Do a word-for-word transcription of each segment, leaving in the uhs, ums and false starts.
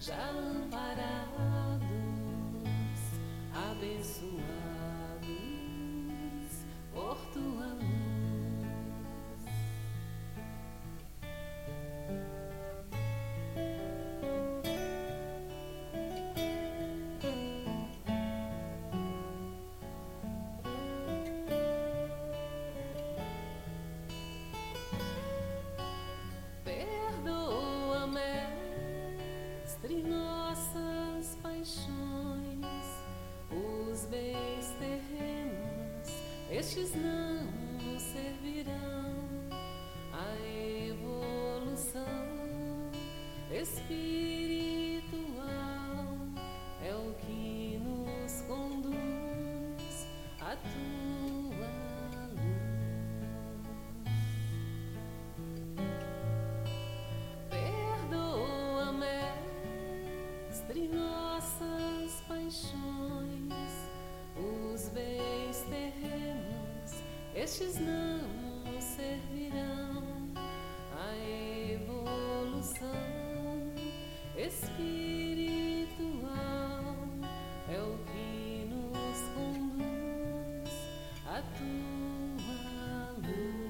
já amparados, abençoados por tua luz. Perdoa, Mestre, nossas paixões, os bens terrenos, estes não nos servirão. A evolução espiritual é o que nos conduz à tua luz. Perdoa, Mestre, nossas paixões, os bens terrenos, estes não nos servirão. A evolução espiritual é o que nos conduz à tua luz.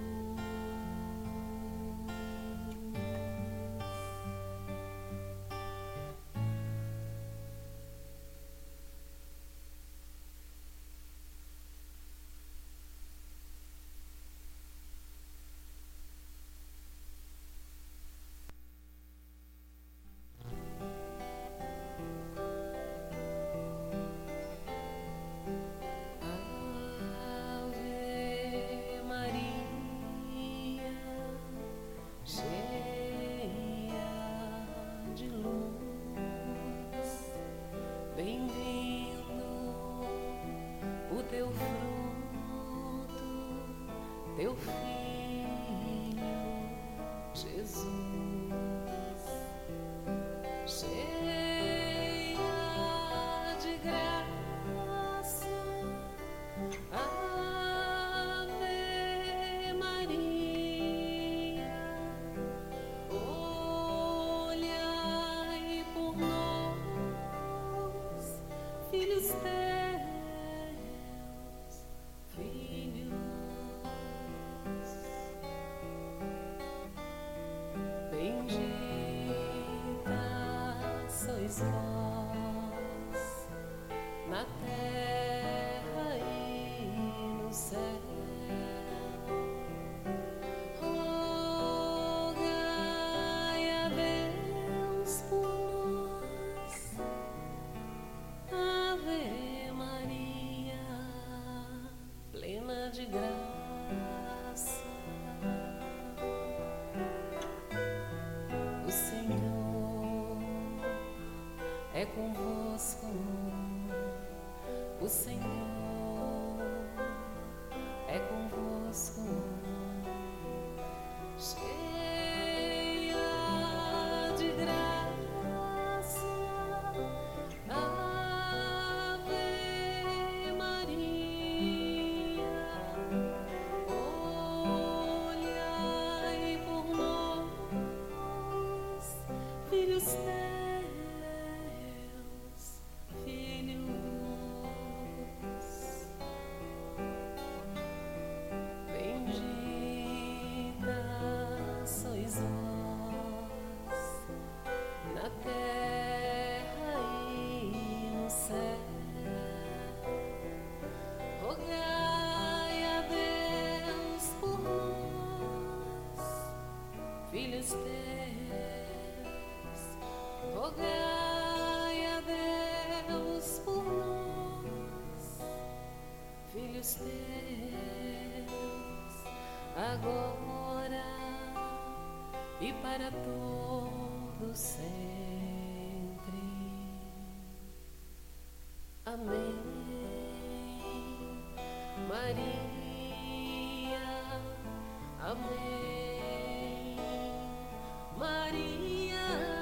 Ave Maria, cheia de luz, bem-vindo o teu fruto, teu filho Jesus. Cheia de graça, Ave Maria, olhai por nós, filhos teus, filhos. Bendita sois vós na terra e no céu. Rogai a Deus por nós, Ave Maria, plena de graça. O Senhor é convosco, o Senhor é convosco. Cheia de graça, Ave Maria, olhai por nós, filhos teus, filhos. Bendita sois vós na terra e no céu. Rogai a Deus por nós, filhos teus. Rogai a Deus por nós, filhos teus, agora e para todo sempre. Amém. Maria, amém. Maria.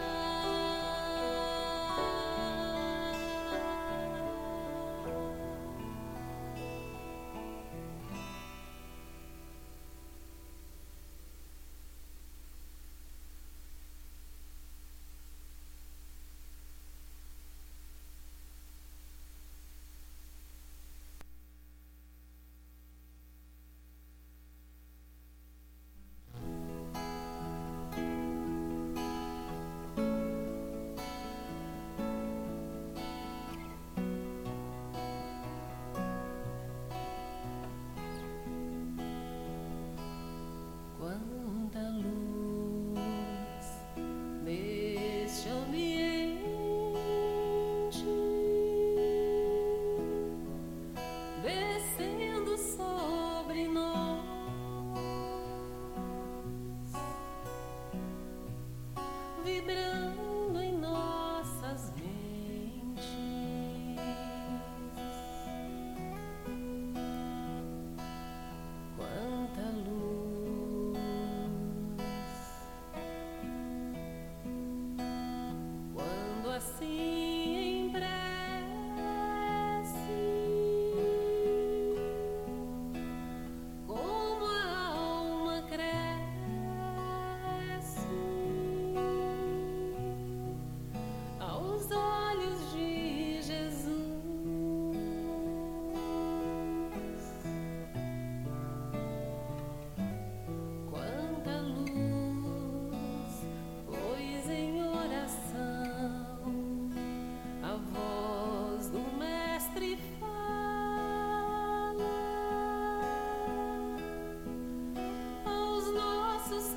assim em prece, como a alma cresce aos olhos de Jesus. Quanta luz, pois em oração a voz do Mestre fala aos nossos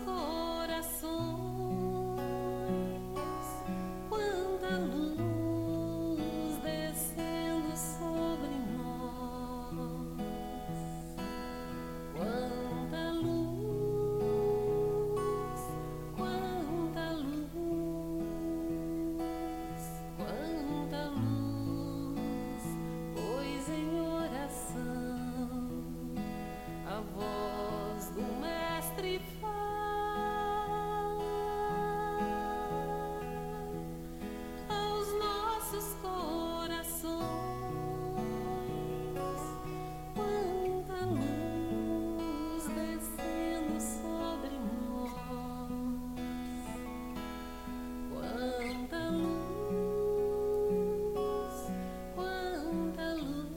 corações. Quanta luz descendo sobre nós. Quanta luz, quanta luz, quanta luz, pois em oração a voz do Mestre fala aos nossos corações. Quanta luz descendo sobre nós. Quanta luz, quanta luz.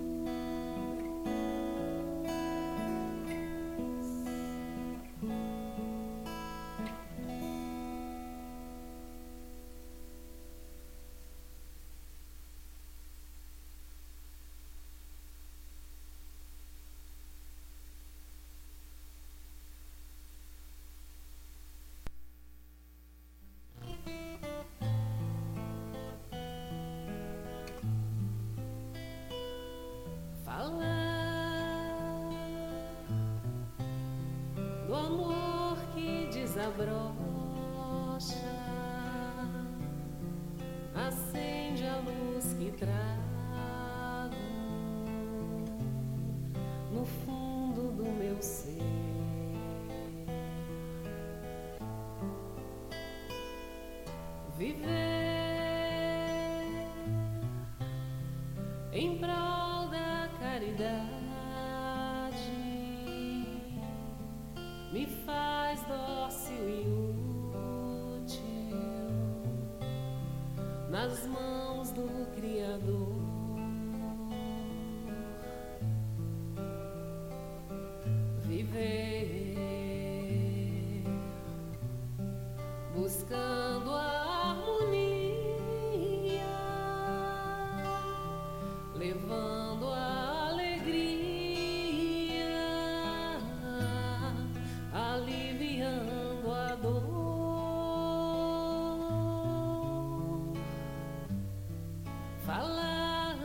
Falar do amor que desabrocha, acende a luz que trago no fundo do meu ser. Viver em prol da caridade me faz dócil e útil nas mãos do Criador. Viver buscando a harmonia, levando a alegria, aliviando a dor. Falar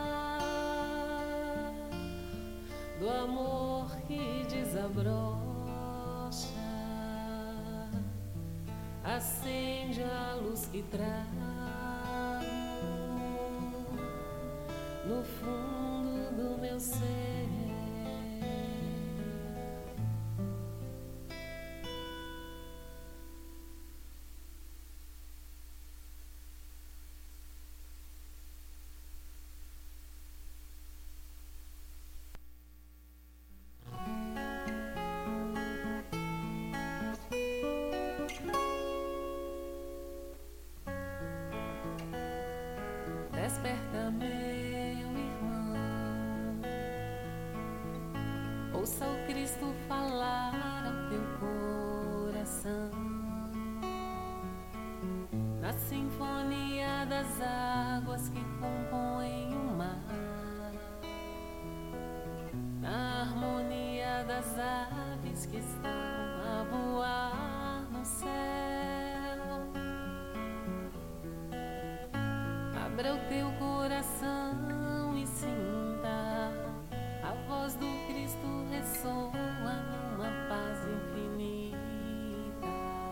do amor que desabrocha, acende a luz que trago no fundo do meu ser. Desperta, meu irmão, ouça o Cristo falar ao teu coração, na sinfonia das águas que compõem o mar, na harmonia das aves que estão a voar no céu. Abra o teu coração e sinta a voz do Cristo ressoa numa paz infinita.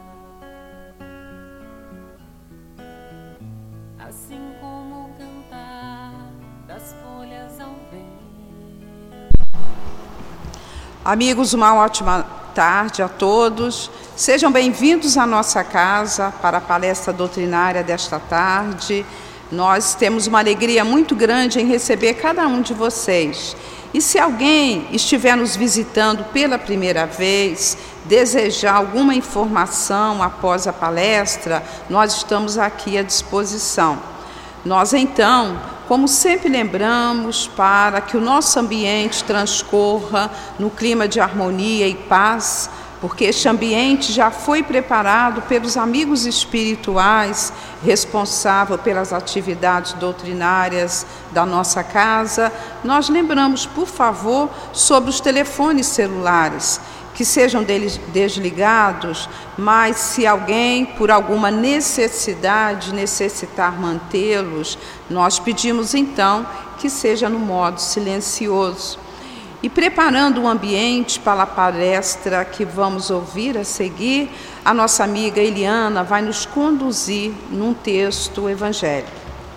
Assim como o cantar das folhas ao vento. Amigos, uma ótima tarde a todos. Sejam bem-vindos à nossa casa para a palestra doutrinária desta tarde. Nós temos uma alegria muito grande em receber cada um de vocês. E se alguém estiver nos visitando pela primeira vez, desejar alguma informação após a palestra, nós estamos aqui à disposição. Nós, então, como sempre lembramos, para que o nosso ambiente transcorra no clima de harmonia e paz, porque este ambiente já foi preparado pelos amigos espirituais responsáveis pelas atividades doutrinárias da nossa casa, nós lembramos, por favor, sobre os telefones celulares, que sejam desligados, mas se alguém, por alguma necessidade, necessitar mantê-los, nós pedimos então que seja no modo silencioso. E preparando o ambiente para a palestra que vamos ouvir a seguir, a nossa amiga Eliana vai nos conduzir num texto evangélico.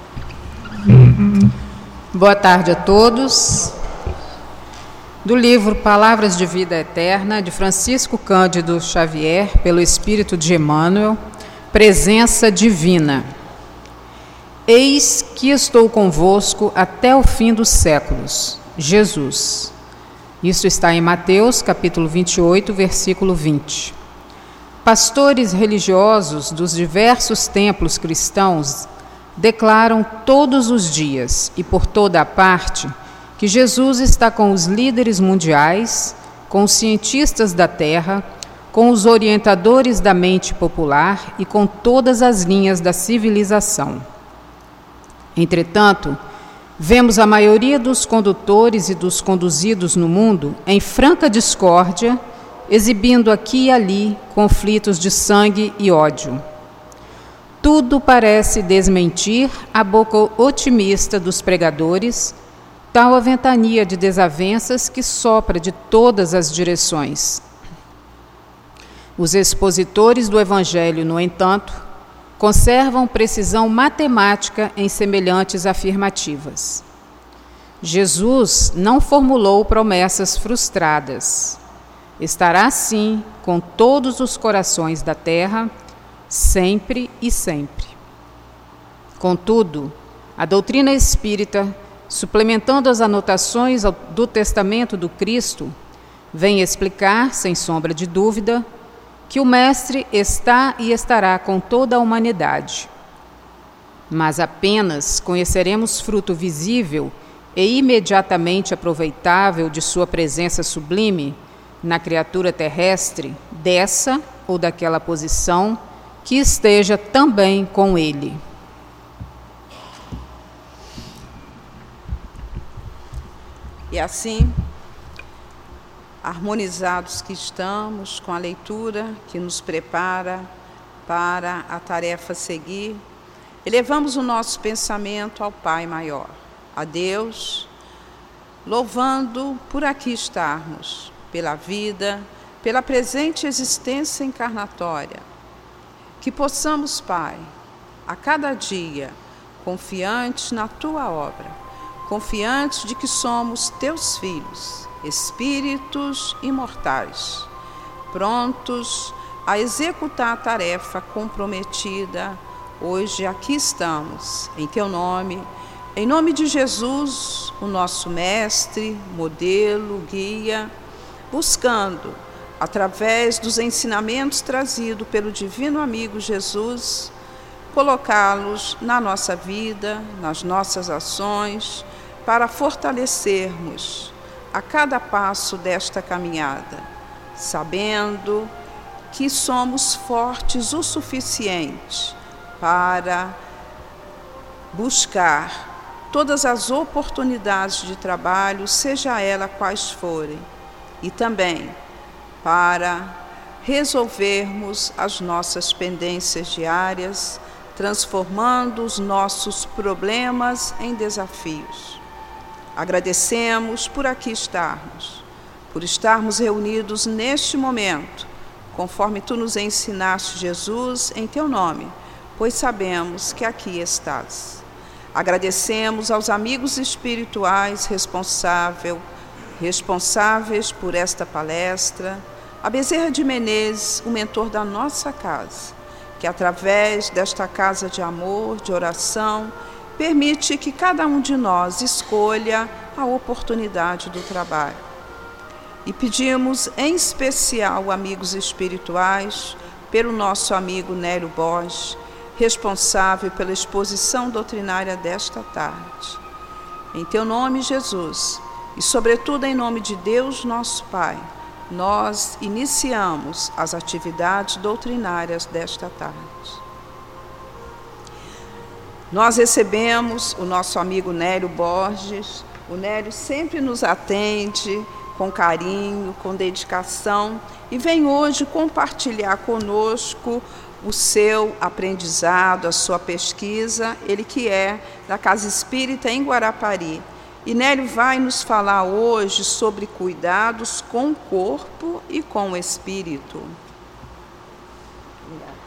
Boa tarde a todos. Do livro Palavras de Vida Eterna, de Francisco Cândido Xavier, pelo Espírito de Emmanuel, Presença Divina. Eis que estou convosco até o fim dos séculos. Jesus. Isso está em Mateus, capítulo vinte e oito, versículo vinte. Pastores religiosos dos diversos templos cristãos declaram todos os dias e por toda a parte que Jesus está com os líderes mundiais, com os cientistas da Terra, com os orientadores da mente popular e com todas as linhas da civilização. Entretanto, vemos a maioria dos condutores e dos conduzidos no mundo em franca discórdia, exibindo aqui e ali conflitos de sangue e ódio. Tudo parece desmentir a boca otimista dos pregadores, tal a ventania de desavenças que sopra de todas as direções. Os expositores do Evangelho, no entanto, conservam precisão matemática em semelhantes afirmativas. Jesus não formulou promessas frustradas. Estará, sim, com todos os corações da terra, sempre e sempre. Contudo, a doutrina espírita, suplementando as anotações do Testamento do Cristo, vem explicar, sem sombra de dúvida, que o Mestre está e estará com toda a humanidade. Mas apenas conheceremos fruto visível e imediatamente aproveitável de sua presença sublime na criatura terrestre, dessa ou daquela posição, que esteja também com ele. E assim, harmonizados que estamos com a leitura que nos prepara para a tarefa a seguir, elevamos o nosso pensamento ao Pai Maior, a Deus, louvando por aqui estarmos, pela vida, pela presente existência encarnatória. Que possamos, Pai, a cada dia, confiantes na Tua obra, confiantes de que somos Teus filhos, espíritos imortais, prontos a executar a tarefa comprometida. Hoje aqui estamos, em Teu nome, em nome de Jesus, o nosso mestre, modelo, guia, buscando, através dos ensinamentos trazidos pelo divino amigo Jesus, colocá-los na nossa vida, nas nossas ações, para fortalecermos a cada passo desta caminhada, sabendo que somos fortes o suficiente para buscar todas as oportunidades de trabalho, seja ela quais forem, e também para resolvermos as nossas pendências diárias, transformando os nossos problemas em desafios. Agradecemos por aqui estarmos, por estarmos reunidos neste momento, conforme Tu nos ensinaste, Jesus, em Teu nome, pois sabemos que aqui estás. Agradecemos aos amigos espirituais responsável, responsáveis por esta palestra, a Bezerra de Menezes, o mentor da nossa casa, que através desta casa de amor, de oração, permite que cada um de nós escolha a oportunidade do trabalho. E pedimos em especial, amigos espirituais, pelo nosso amigo Nélio Borges, responsável pela exposição doutrinária desta tarde. Em teu nome, Jesus, e sobretudo em nome de Deus, nosso Pai, nós iniciamos as atividades doutrinárias desta tarde. Nós recebemos o nosso amigo Nélio Borges. O Nélio sempre nos atende com carinho, com dedicação, e vem hoje compartilhar conosco o seu aprendizado, a sua pesquisa, ele que é da Casa Espírita em Guarapari. E Nélio vai nos falar hoje sobre cuidados com o corpo e com o espírito. Obrigada.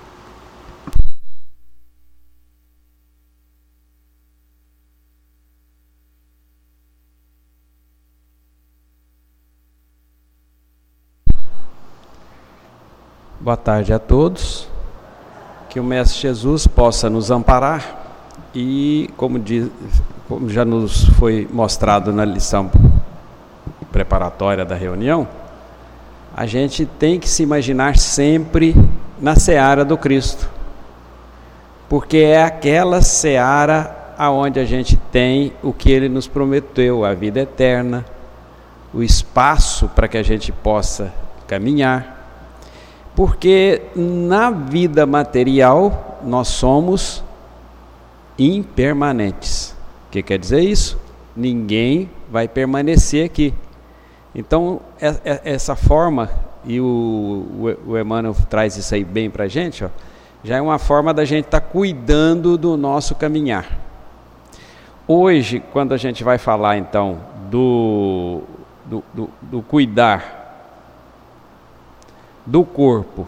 Boa tarde a todos, que o Mestre Jesus possa nos amparar e, como, diz, como já nos foi mostrado na lição preparatória da reunião, a gente tem que se imaginar sempre na seara do Cristo, porque é aquela seara aonde a gente tem o que Ele nos prometeu, a vida eterna, o espaço para que a gente possa caminhar. Porque na vida material nós somos impermanentes. O que quer dizer isso? Ninguém vai permanecer aqui. Então, essa forma, e o, o Emmanuel traz isso aí bem para a gente, ó, já é uma forma da gente estar tá cuidando do nosso caminhar. Hoje, quando a gente vai falar então do, do, do, do cuidar do corpo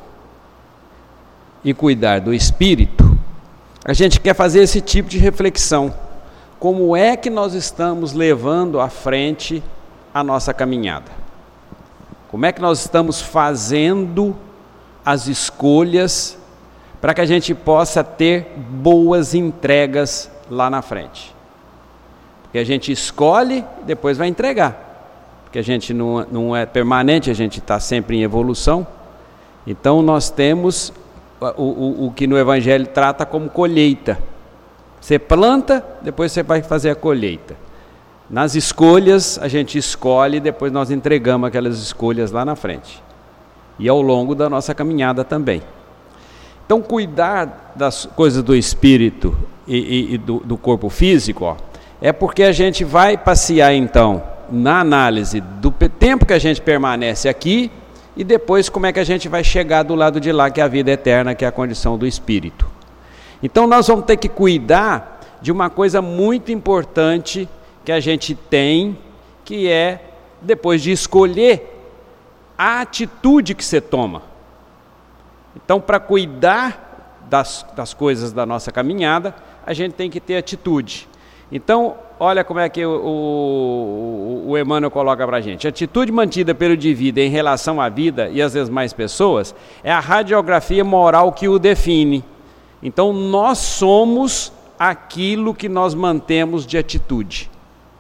e cuidar do espírito, a gente quer fazer esse tipo de reflexão. Como é que nós estamos levando à frente a nossa caminhada? Como é que nós estamos fazendo as escolhas para que a gente possa ter boas entregas lá na frente? Porque a gente escolhe e depois vai entregar. Porque a gente não, não é permanente, a gente está sempre em evolução. Então nós temos o, o, o que no Evangelho trata como colheita. Você planta, depois você vai fazer a colheita. Nas escolhas, a gente escolhe e depois nós entregamos aquelas escolhas lá na frente. E ao longo da nossa caminhada também. Então cuidar das coisas do espírito e, e, e do, do corpo físico, ó, é porque a gente vai passear então na análise do tempo que a gente permanece aqui, e depois como é que a gente vai chegar do lado de lá, que é a vida eterna, que é a condição do espírito. Então nós vamos ter que cuidar de uma coisa muito importante que a gente tem, que é, depois de escolher, a atitude que você toma. Então, para cuidar das, das coisas da nossa caminhada, a gente tem que ter atitude. Então, olha como é que o, o, o Emmanuel coloca para a gente. A atitude mantida pelo indivíduo em relação à vida e às demais pessoas é a radiografia moral que o define. Então, nós somos aquilo que nós mantemos de atitude.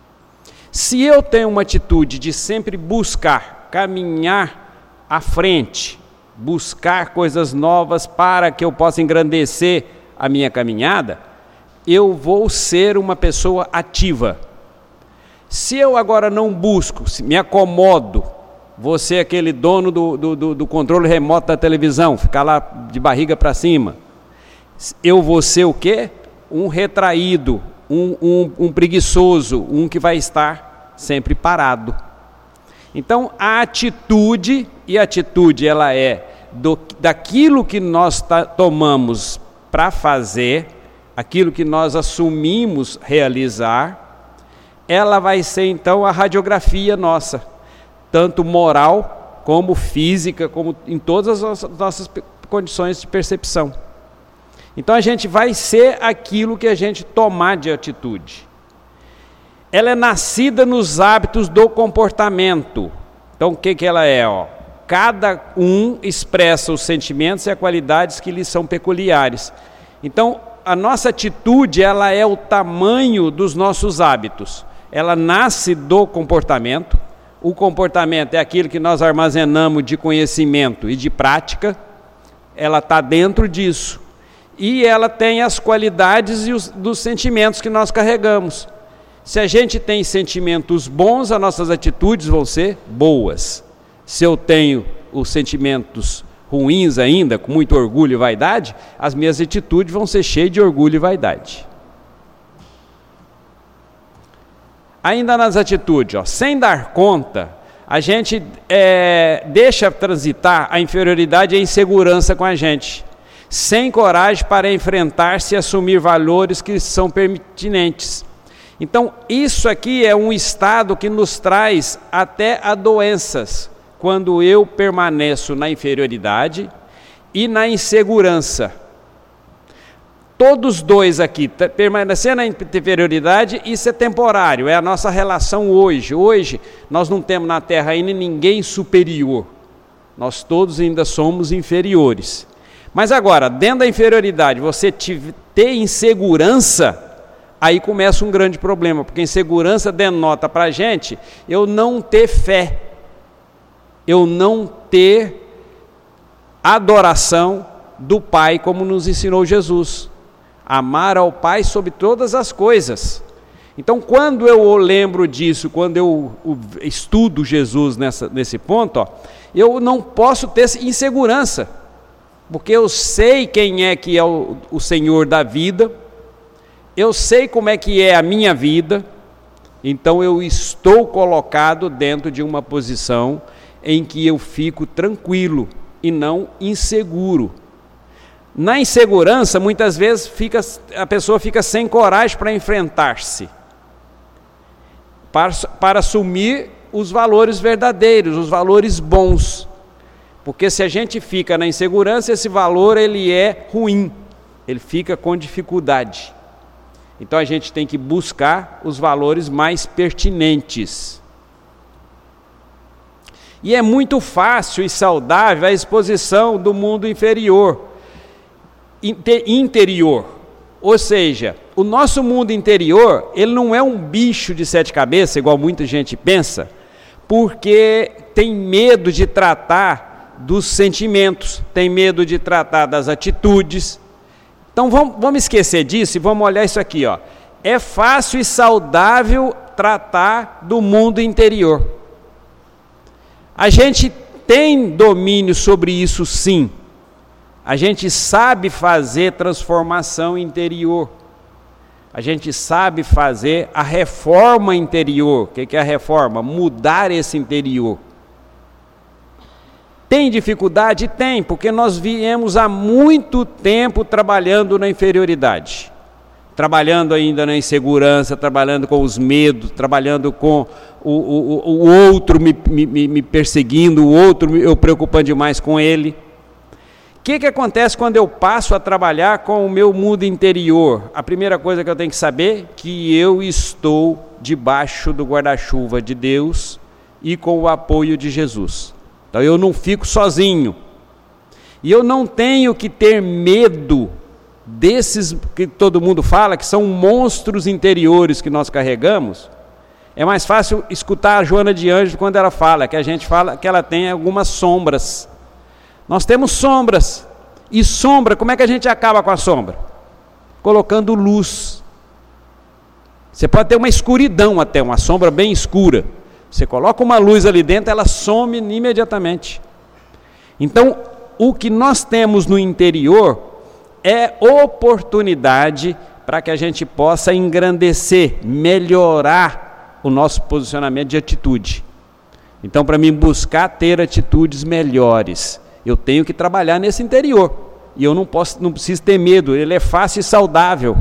Se eu tenho uma atitude de sempre buscar, caminhar à frente, buscar coisas novas para que eu possa engrandecer a minha caminhada, eu vou ser uma pessoa ativa. Se eu agora não busco, se me acomodo, vou ser aquele dono do, do, do controle remoto da televisão, ficar lá de barriga para cima, eu vou ser o quê? Um retraído, um, um, um preguiçoso, um que vai estar sempre parado. Então a atitude, e a atitude ela é do, daquilo que nós tá, tomamos para fazer, aquilo que nós assumimos realizar, ela vai ser então a radiografia nossa, tanto moral como física, como em todas as nossas condições de percepção. Então a gente vai ser aquilo que a gente tomar de atitude. Ela é nascida nos hábitos do comportamento. Então o que, que ela é? Ó? cada um expressa os sentimentos e as qualidades que lhes são peculiares. Então, a nossa atitude, ela é o tamanho dos nossos hábitos. Ela nasce do comportamento. O comportamento é aquilo que nós armazenamos de conhecimento e de prática. Ela está dentro disso. E ela tem as qualidades e os, dos sentimentos que nós carregamos. Se a gente tem sentimentos bons, as nossas atitudes vão ser boas. Se eu tenho os sentimentos ruins ainda, com muito orgulho e vaidade, as minhas atitudes vão ser cheias de orgulho e vaidade. Ainda nas atitudes, ó, sem dar conta, a gente é, deixa transitar a inferioridade e a insegurança com a gente, sem coragem para enfrentar-se e assumir valores que são pertinentes. Então, isso aqui é um estado que nos traz até a doenças, quando eu permaneço na inferioridade e na insegurança. Todos dois aqui, permanecer na inferioridade, isso é temporário, é a nossa relação hoje. Hoje, nós não temos na Terra ainda ninguém superior. Nós todos ainda somos inferiores. Mas agora, dentro da inferioridade, você ter insegurança, aí começa um grande problema, porque insegurança denota para a gente eu não ter fé, eu não ter adoração do Pai como nos ensinou Jesus. Amar ao Pai sobre todas as coisas. Então, quando eu lembro disso, quando eu estudo Jesus nessa, nesse ponto, ó, eu não posso ter insegurança, porque eu sei quem é que é o, o Senhor da vida, eu sei como é que é a minha vida, então eu estou colocado dentro de uma posição em que eu fico tranquilo e não inseguro. Na insegurança, muitas vezes, fica, a pessoa fica sem coragem para enfrentar-se, para, para assumir os valores verdadeiros, os valores bons. Porque se a gente fica na insegurança, esse valor ele é ruim, ele fica com dificuldade. Então a gente tem que buscar os valores mais pertinentes. E é muito fácil e saudável a exposição do mundo inferior, interior. Ou seja, o nosso mundo interior, ele não é um bicho de sete cabeças, igual muita gente pensa, porque tem medo de tratar dos sentimentos, tem medo de tratar das atitudes. Então vamos, vamos esquecer disso e vamos olhar isso aqui, ó. É fácil e saudável tratar do mundo interior. A gente tem domínio sobre isso, sim. A gente sabe fazer transformação interior. A gente sabe fazer a reforma interior. O que é a reforma? Mudar esse interior. Tem dificuldade? Tem, porque nós viemos há muito tempo trabalhando na inferioridade. Trabalhando ainda na insegurança, trabalhando com os medos, trabalhando com o, o, o outro me, me, me perseguindo, o outro eu preocupando demais com ele. O que, que acontece quando eu passo a trabalhar com o meu mundo interior? A primeira coisa que eu tenho que saber é que eu estou debaixo do guarda-chuva de Deus e com o apoio de Jesus. Então eu não fico sozinho. E eu não tenho que ter medo desses que todo mundo fala, que são monstros interiores que nós carregamos. É mais fácil escutar a Joana de Ângelo quando ela fala, que a gente fala que ela tem algumas sombras. Nós temos sombras, e sombra, como é que a gente acaba com a sombra? Colocando luz. Você pode ter uma escuridão até, uma sombra bem escura. Você coloca uma luz ali dentro, ela some imediatamente. Então, o que nós temos no interior é oportunidade para que a gente possa engrandecer, melhorar o nosso posicionamento de atitude. Então, para mim buscar ter atitudes melhores, eu tenho que trabalhar nesse interior. E eu não posso, não preciso ter medo, ele é fácil e saudável.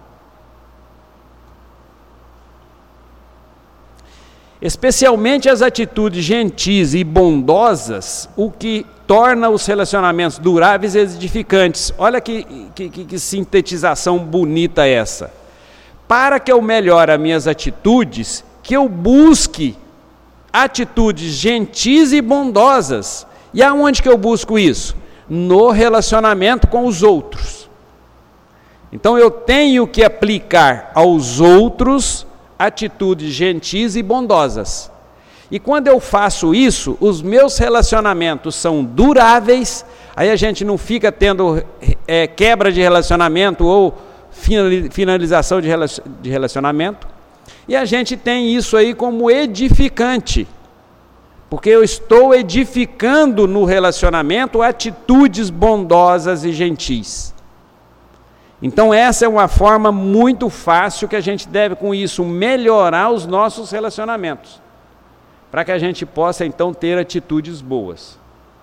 Especialmente as atitudes gentis e bondosas, o que torna os relacionamentos duráveis e edificantes. Olha que, que, que sintetização bonita essa. Para que eu melhore as minhas atitudes, que eu busque atitudes gentis e bondosas. E aonde que eu busco isso? No relacionamento com os outros. Então eu tenho que aplicar aos outros atitudes gentis e bondosas. E quando eu faço isso, os meus relacionamentos são duráveis, aí a gente não fica tendo é, quebra de relacionamento ou finalização de relacionamento, e a gente tem isso aí como edificante, porque eu estou edificando no relacionamento atitudes bondosas e gentis. Então essa é uma forma muito fácil que a gente deve com isso melhorar os nossos relacionamentos, para que a gente possa então ter atitudes boas.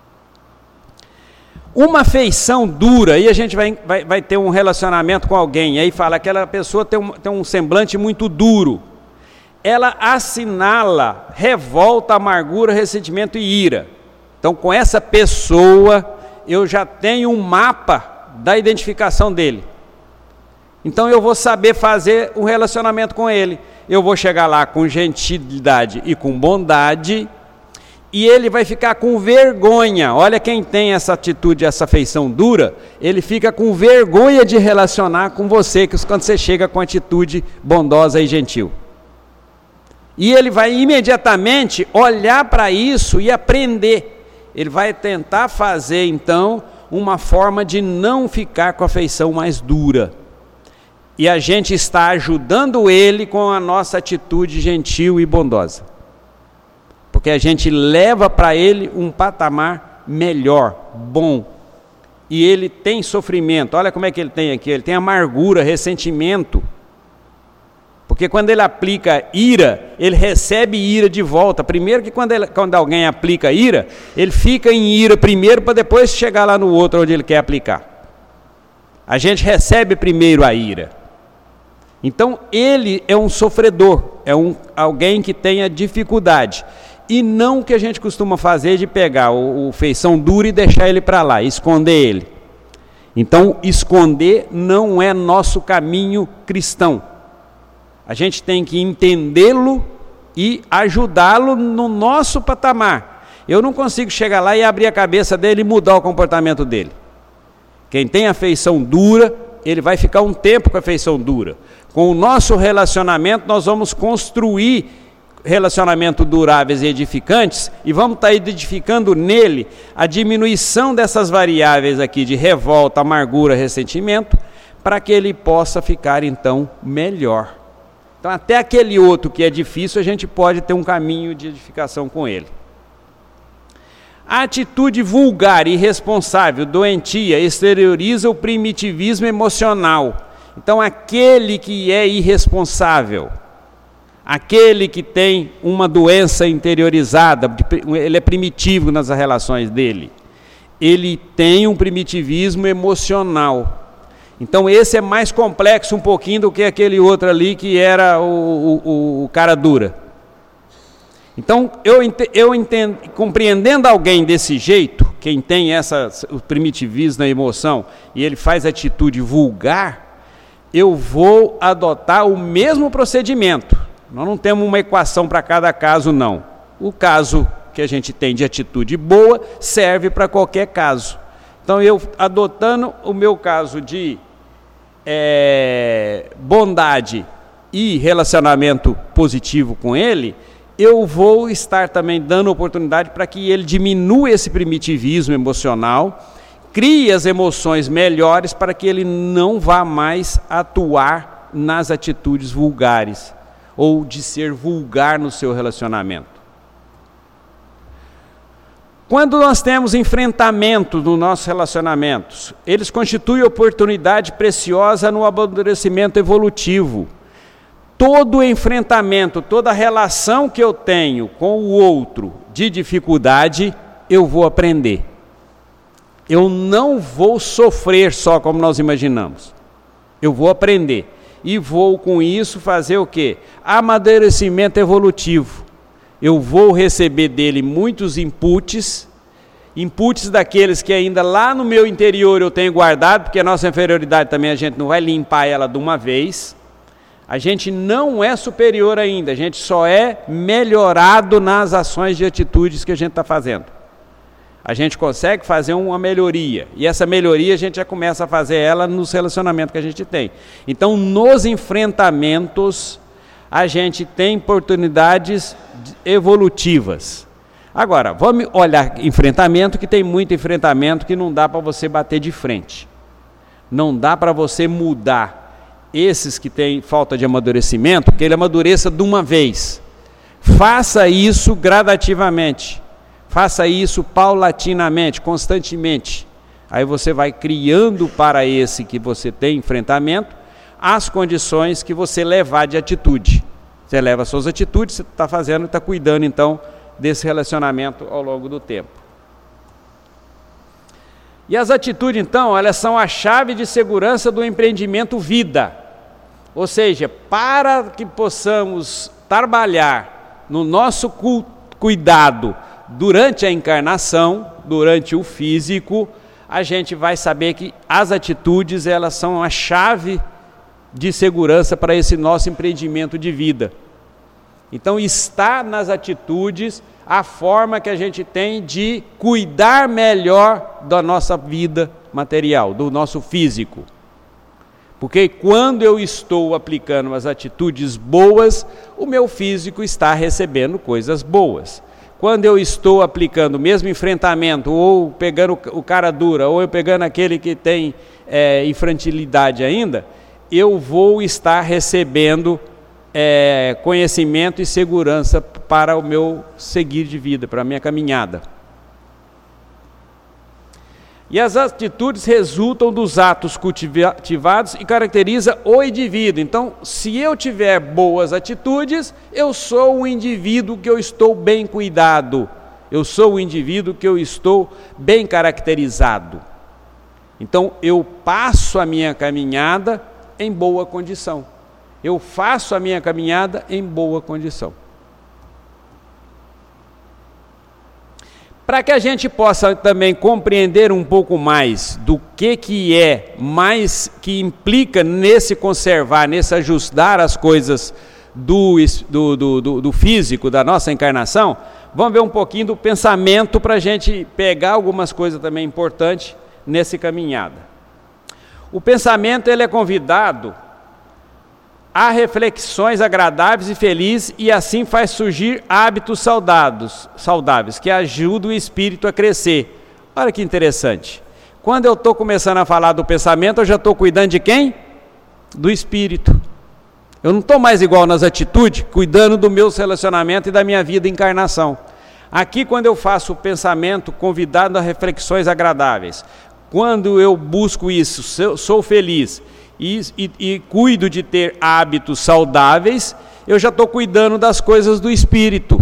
Uma feição dura, aí a gente vai, vai, vai ter um relacionamento com alguém, aí fala que aquela pessoa tem um, tem um semblante muito duro. Ela assinala revolta, amargura, ressentimento e ira. Então com essa pessoa eu já tenho um mapa da identificação dele. Então eu vou saber fazer um relacionamento com ele. Eu vou chegar lá com gentilidade e com bondade, e ele vai ficar com vergonha. Olha, quem tem essa atitude, essa feição dura, ele fica com vergonha de relacionar com você, quando você chega com atitude bondosa e gentil. E ele vai imediatamente olhar para isso e aprender. Ele vai tentar fazer, então, uma forma de não ficar com a feição mais dura. E a gente está ajudando ele com a nossa atitude gentil e bondosa. Porque a gente leva para ele um patamar melhor, bom. E ele tem sofrimento. Olha como é que ele tem aqui. Ele tem amargura, ressentimento. Porque quando ele aplica ira, ele recebe ira de volta. Primeiro que quando, ele, quando alguém aplica ira, ele fica em ira primeiro para depois chegar lá no outro onde ele quer aplicar. A gente recebe primeiro a ira. Então ele é um sofredor, é um, alguém que tenha dificuldade. E não o que a gente costuma fazer de pegar o, o feição dura e deixar ele para lá, esconder ele. Então esconder não é nosso caminho cristão. A gente tem que entendê-lo e ajudá-lo no nosso patamar. Eu não consigo chegar lá e abrir a cabeça dele e mudar o comportamento dele. Quem tem a feição dura, ele vai ficar um tempo com a feição dura. Com o nosso relacionamento, nós vamos construir relacionamentos duráveis e edificantes, e vamos estar edificando nele a diminuição dessas variáveis aqui de revolta, amargura, ressentimento, para que ele possa ficar então melhor. Então até aquele outro que é difícil, a gente pode ter um caminho de edificação com ele. A atitude vulgar, irresponsável, doentia, exterioriza o primitivismo emocional. Então aquele que é irresponsável, aquele que tem uma doença interiorizada, ele é primitivo nas relações dele, ele tem um primitivismo emocional. Então esse é mais complexo um pouquinho do que aquele outro ali que era o, o, o cara dura. Então eu, eu entendo, compreendendo alguém desse jeito, quem tem essa, o primitivismo na emoção, e ele faz atitude vulgar, eu vou adotar o mesmo procedimento. Nós não temos uma equação para cada caso, não. O caso que a gente tem de atitude boa serve para qualquer caso. Então, eu adotando o meu caso de é, bondade e relacionamento positivo com ele, eu vou estar também dando oportunidade para que ele diminua esse primitivismo emocional, crie as emoções melhores para que ele não vá mais atuar nas atitudes vulgares, ou de ser vulgar no seu relacionamento. Quando nós temos enfrentamento nos nossos relacionamentos, eles constituem oportunidade preciosa no amadurecimento evolutivo. Todo enfrentamento, toda relação que eu tenho com o outro de dificuldade, eu vou aprender. Eu não vou sofrer só como nós imaginamos. Eu vou aprender. E vou com isso fazer o quê? Amadurecimento evolutivo. Eu vou receber dele muitos inputs, inputs daqueles que ainda lá no meu interior eu tenho guardado, porque a nossa inferioridade também a gente não vai limpar ela de uma vez. A gente não é superior ainda, a gente só é melhorado nas ações de atitudes que a gente está fazendo. A gente consegue fazer uma melhoria. E essa melhoria a gente já começa a fazer ela nos relacionamentos que a gente tem. Então, nos enfrentamentos, a gente tem oportunidades evolutivas. Agora, vamos olhar enfrentamento, que tem muito enfrentamento que não dá para você bater de frente. Não dá para você mudar esses que têm falta de amadurecimento, que ele amadureça de uma vez. Faça isso gradativamente. Faça isso paulatinamente, constantemente. Aí você vai criando para esse que você tem enfrentamento as condições que você levar de atitude. Você leva as suas atitudes, você está fazendo, está cuidando então desse relacionamento ao longo do tempo. E as atitudes então, elas são a chave de segurança do empreendimento vida. Ou seja, para que possamos trabalhar no nosso cu- cuidado durante a encarnação, durante o físico, a gente vai saber que as atitudes, elas são a chave de segurança para esse nosso empreendimento de vida. Então, está nas atitudes a forma que a gente tem de cuidar melhor da nossa vida material, do nosso físico. Porque quando eu estou aplicando as atitudes boas, o meu físico está recebendo coisas boas. Quando eu estou aplicando o mesmo enfrentamento, ou pegando o cara dura, ou eu pegando aquele que tem é, infantilidade ainda, eu vou estar recebendo é, conhecimento e segurança para o meu seguir de vida, para a minha caminhada. E as atitudes resultam dos atos cultivados e caracteriza o indivíduo. Então, se eu tiver boas atitudes, eu sou um indivíduo que eu estou bem cuidado. Eu sou um indivíduo que eu estou bem caracterizado. Então, eu passo a minha caminhada em boa condição. Eu faço a minha caminhada em boa condição. Para que a gente possa também compreender um pouco mais do que, que é mais que implica nesse conservar, nesse ajustar as coisas do, do, do, do físico, da nossa encarnação, vamos ver um pouquinho do pensamento para a gente pegar algumas coisas também importantes nessa caminhada. O pensamento, ele é convidado a reflexões agradáveis e felizes, e assim faz surgir hábitos saudáveis, saudáveis que ajudam o espírito a crescer. Olha que interessante. Quando eu estou começando a falar do pensamento, eu já estou cuidando de quem? Do espírito. Eu não estou mais igual nas atitudes, cuidando do meu relacionamento e da minha vida e encarnação. Aqui, quando eu faço o pensamento, convidado a reflexões agradáveis, quando eu busco isso, sou, sou feliz, E, e, e cuido de ter hábitos saudáveis, eu já estou cuidando das coisas do espírito.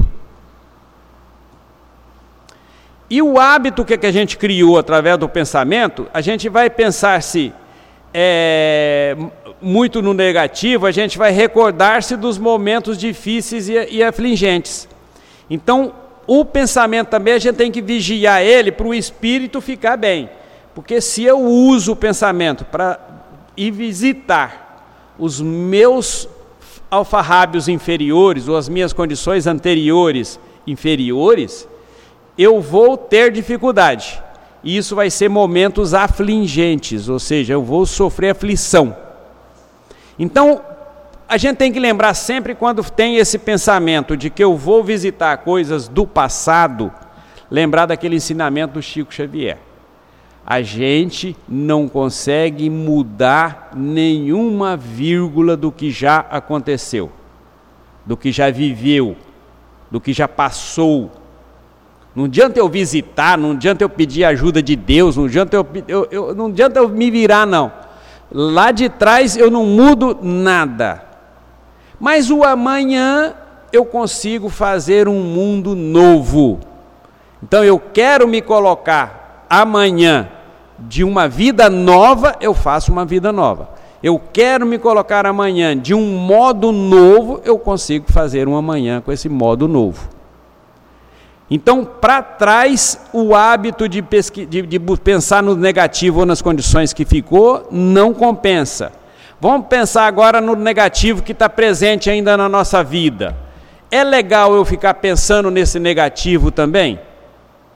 E o hábito que, que a gente criou através do pensamento, a gente vai pensar se é, muito no negativo, a gente vai recordar-se dos momentos difíceis e, e afligentes. Então, o pensamento também, a gente tem que vigiar ele para o espírito ficar bem. Porque se eu uso o pensamento para e visitar os meus alfarrábios inferiores, ou as minhas condições anteriores inferiores, eu vou ter dificuldade. E isso vai ser momentos afligentes, ou seja, eu vou sofrer aflição. Então, a gente tem que lembrar sempre, quando tem esse pensamento de que eu vou visitar coisas do passado, lembrar daquele ensinamento do Chico Xavier. A gente não consegue mudar nenhuma vírgula do que já aconteceu, do que já viveu, do que já passou. Não adianta eu visitar, não adianta eu pedir ajuda de Deus, não adianta eu, eu, eu, não adianta eu me virar, não. Lá de trás eu não mudo nada. Mas o amanhã eu consigo fazer um mundo novo. Então eu quero me colocar amanhã de uma vida nova, eu faço uma vida nova. Eu quero me colocar amanhã de um modo novo, eu consigo fazer um amanhã com esse modo novo. Então, para trás, o hábito de, pesqui- de, de pensar no negativo ou nas condições que ficou, não compensa. Vamos pensar agora no negativo que está presente ainda na nossa vida. É legal eu ficar pensando nesse negativo também?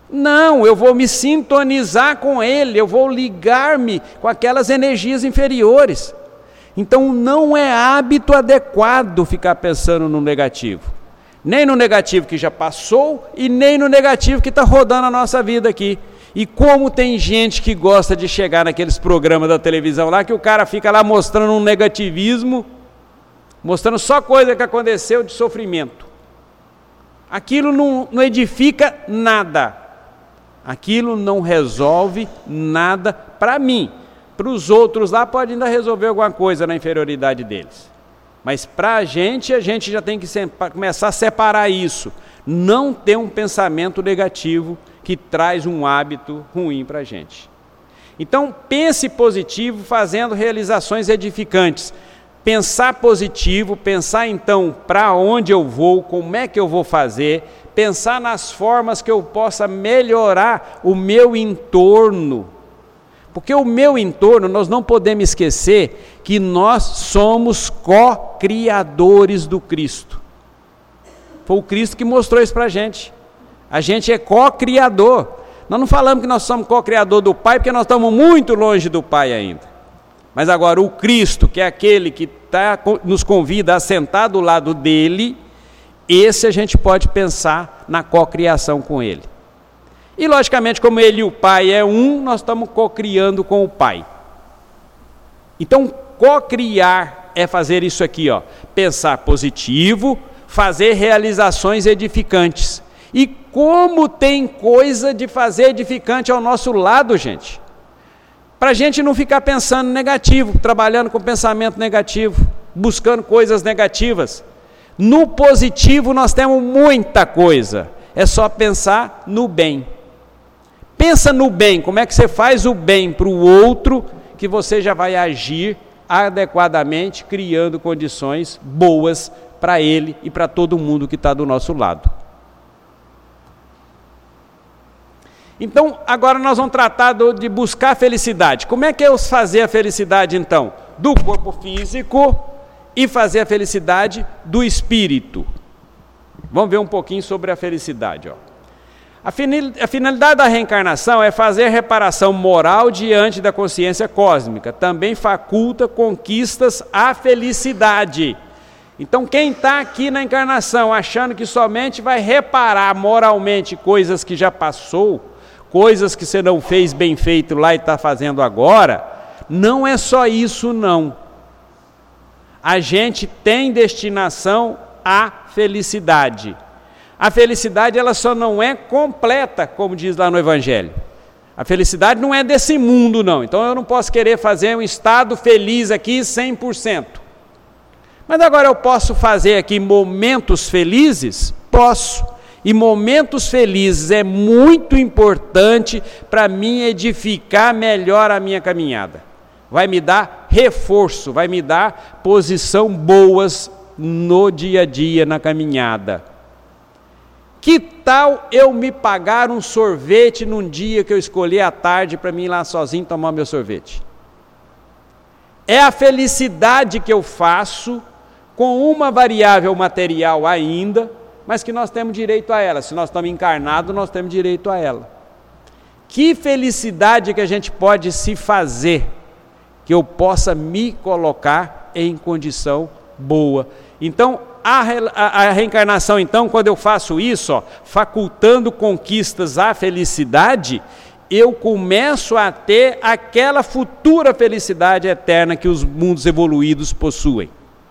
Não, eu vou me sintonizar com ele, eu vou ligar-me com aquelas energias inferiores. Então não é hábito adequado ficar pensando no negativo. Nem no negativo que já passou e nem no negativo que está rodando a nossa vida aqui. E como tem gente que gosta de chegar naqueles programas da televisão lá, que o cara fica lá mostrando um negativismo, mostrando só coisa que aconteceu de sofrimento. Aquilo não, não edifica nada. Aquilo não resolve nada para mim. Para os outros lá pode ainda resolver alguma coisa na inferioridade deles. Mas para a gente, a gente já tem que começar a separar isso. Não ter um pensamento negativo que traz um hábito ruim para a gente. Então, pense positivo fazendo realizações edificantes. Pensar positivo, pensar então para onde eu vou, como é que eu vou fazer, pensar nas formas que eu possa melhorar o meu entorno. Porque o meu entorno, nós não podemos esquecer que nós somos co-criadores do Cristo. Foi o Cristo que mostrou isso para a gente. A gente é co-criador. Nós não falamos que nós somos co-criador do Pai, porque nós estamos muito longe do Pai ainda. Mas agora o Cristo, que é aquele que tá, nos convida a sentar do lado dele, esse a gente pode pensar na co-criação com ele. E logicamente, como ele e o Pai é um, nós estamos co-criando com o Pai. Então, co-criar é fazer isso aqui, ó, pensar positivo, fazer realizações edificantes. E como tem coisa de fazer edificante ao nosso lado, gente. Para a gente não ficar pensando negativo, trabalhando com pensamento negativo, buscando coisas negativas. No positivo nós temos muita coisa, é só pensar no bem. Pensa no bem, como é que você faz o bem para o outro, que você já vai agir adequadamente, criando condições boas para ele e para todo mundo que está do nosso lado. Então, agora nós vamos tratar do, de buscar a felicidade. Como é que é fazer a felicidade, então? Do corpo físico e fazer a felicidade do espírito. Vamos ver um pouquinho sobre a felicidade, ó. A finalidade da reencarnação é fazer reparação moral diante da consciência cósmica. Também faculta conquistas à felicidade. Então, quem está aqui na encarnação achando que somente vai reparar moralmente coisas que já passou, coisas que você não fez bem feito lá e está fazendo agora, não é só isso não. A gente tem destinação à felicidade. A felicidade ela só não é completa, como diz lá no Evangelho. A felicidade não é desse mundo não, então eu não posso querer fazer um estado feliz aqui cem por cento. Mas agora eu posso fazer aqui momentos felizes? Posso. E momentos felizes é muito importante para mim edificar melhor a minha caminhada. Vai me dar reforço, vai me dar posição boas no dia a dia, na caminhada. Que tal eu me pagar um sorvete num dia que eu escolhi à tarde para mim ir lá sozinho tomar meu sorvete? É a felicidade que eu faço com uma variável material ainda, mas que nós temos direito a ela. Se nós estamos encarnados, nós temos direito a ela. Que felicidade que a gente pode se fazer, que eu possa me colocar em condição boa. Então, a, a, a reencarnação, então, quando eu faço isso, ó, facultando conquistas à felicidade, eu começo a ter aquela futura felicidade eterna que os mundos evoluídos possuem.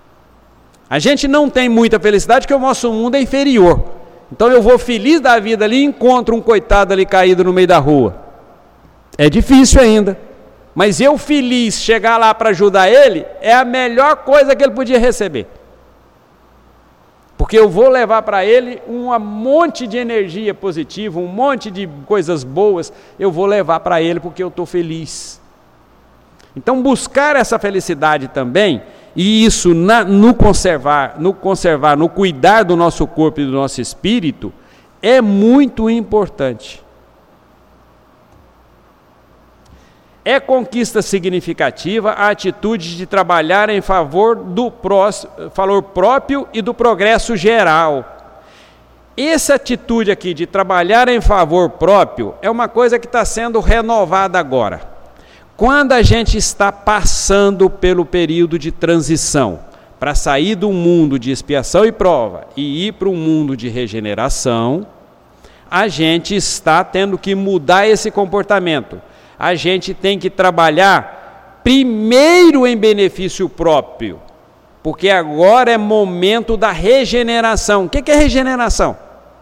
A gente não tem muita felicidade porque o nosso mundo é inferior. Então eu vou feliz da vida ali e encontro um coitado ali caído no meio da rua. É difícil ainda. Mas eu feliz chegar lá para ajudar ele é a melhor coisa que ele podia receber. Porque eu vou levar para ele um monte de energia positiva, um monte de coisas boas, eu vou levar para ele porque eu estou feliz. Então buscar essa felicidade também, e isso na, no conservar, no conservar, no cuidar do nosso corpo e do nosso espírito, é muito importante. É conquista significativa a atitude de trabalhar em favor do pró- valor próprio e do progresso geral. essa atitude aqui de trabalhar em favor próprio é uma coisa que está sendo renovada agora. Quando a gente está passando pelo período de transição, para sair do mundo de expiação e prova e ir para um mundo de regeneração, a gente está tendo que mudar esse comportamento. A gente tem que trabalhar primeiro em benefício próprio, porque agora é momento da regeneração. O que é regeneração?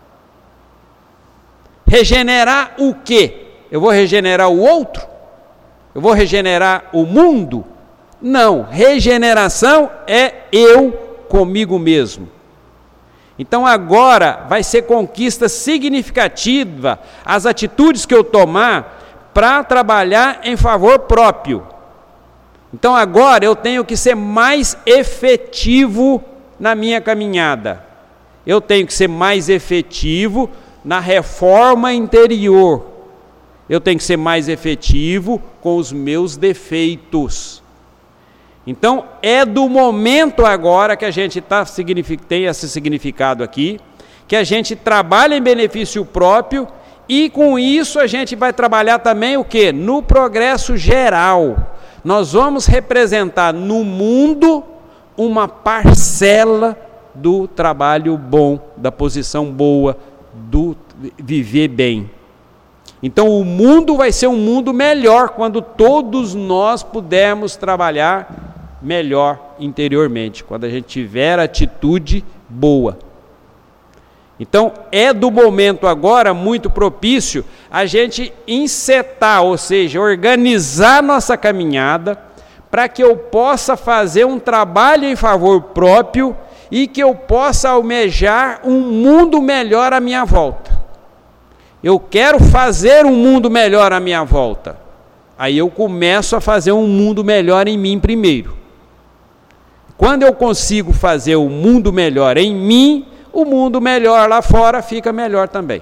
Regenerar o quê? Eu vou regenerar o outro? Eu vou regenerar o mundo? Não, regeneração é eu comigo mesmo. Então agora vai ser conquista significativa as atitudes que eu tomar para trabalhar em favor próprio. Então agora eu tenho que ser mais efetivo na minha caminhada. Eu tenho que ser mais efetivo na reforma interior. Eu tenho que ser mais efetivo com os meus defeitos. Então, é do momento agora que a gente tá, tem esse significado aqui, que a gente trabalha em benefício próprio e com isso a gente vai trabalhar também o quê? No progresso geral. Nós vamos representar no mundo uma parcela do trabalho bom, da posição boa, do viver bem. Então o mundo vai ser um mundo melhor quando todos nós pudermos trabalhar melhor interiormente, quando a gente tiver atitude boa. Então é do momento agora muito propício a gente encetar, ou seja, organizar nossa caminhada para que eu possa fazer um trabalho em favor próprio e que eu possa almejar um mundo melhor à minha volta. Eu quero fazer um mundo melhor à minha volta. Aí eu começo a fazer um mundo melhor em mim primeiro. Quando eu consigo fazer o mundo melhor em mim, o mundo melhor lá fora fica melhor também.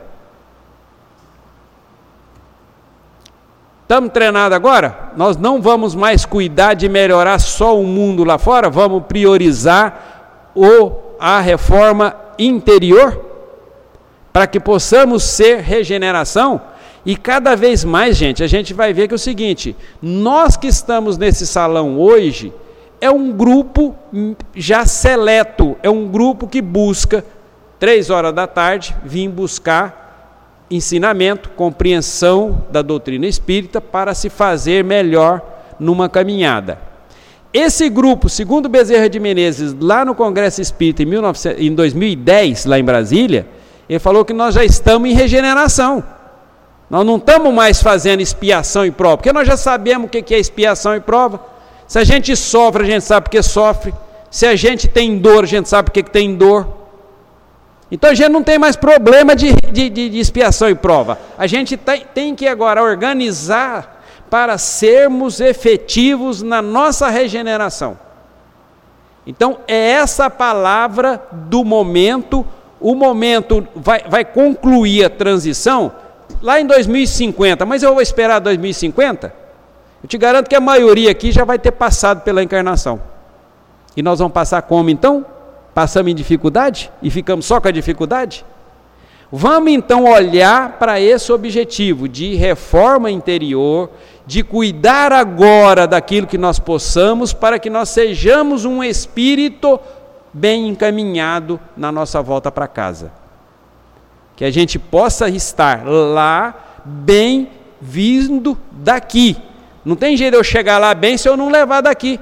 Estamos treinados agora? Nós não vamos mais cuidar de melhorar só o mundo lá fora, vamos priorizar o, a reforma interior, para que possamos ser regeneração. E cada vez mais, gente, a gente vai ver que é o seguinte, nós que estamos nesse salão hoje, é um grupo já seleto, é um grupo que busca, três horas da tarde, vir buscar ensinamento, compreensão da doutrina espírita para se fazer melhor numa caminhada. Esse grupo, segundo Bezerra de Menezes, lá no Congresso Espírita em dois mil e dez, lá em Brasília, ele falou que nós já estamos em regeneração. Nós não estamos mais fazendo expiação e prova, porque nós já sabemos o que é expiação e prova. Se a gente sofre, a gente sabe porque sofre. Se a gente tem dor, a gente sabe porque tem dor. Então a gente não tem mais problema de, de, de expiação e prova. A gente tem, tem que agora organizar para sermos efetivos na nossa regeneração. Então é essa a palavra do momento. O momento vai, vai concluir a transição lá em dois mil e cinquenta. Mas eu vou esperar dois mil e cinquenta? Eu te garanto que a maioria aqui já vai ter passado pela encarnação. E nós vamos passar como então? Passamos em dificuldade? E ficamos só com a dificuldade? Vamos então olhar para esse objetivo de reforma interior, de cuidar agora daquilo que nós possamos, para que nós sejamos um espírito bem encaminhado na nossa volta para casa. Que a gente possa estar lá bem vindo daqui. Não tem jeito de eu chegar lá bem se eu não levar daqui.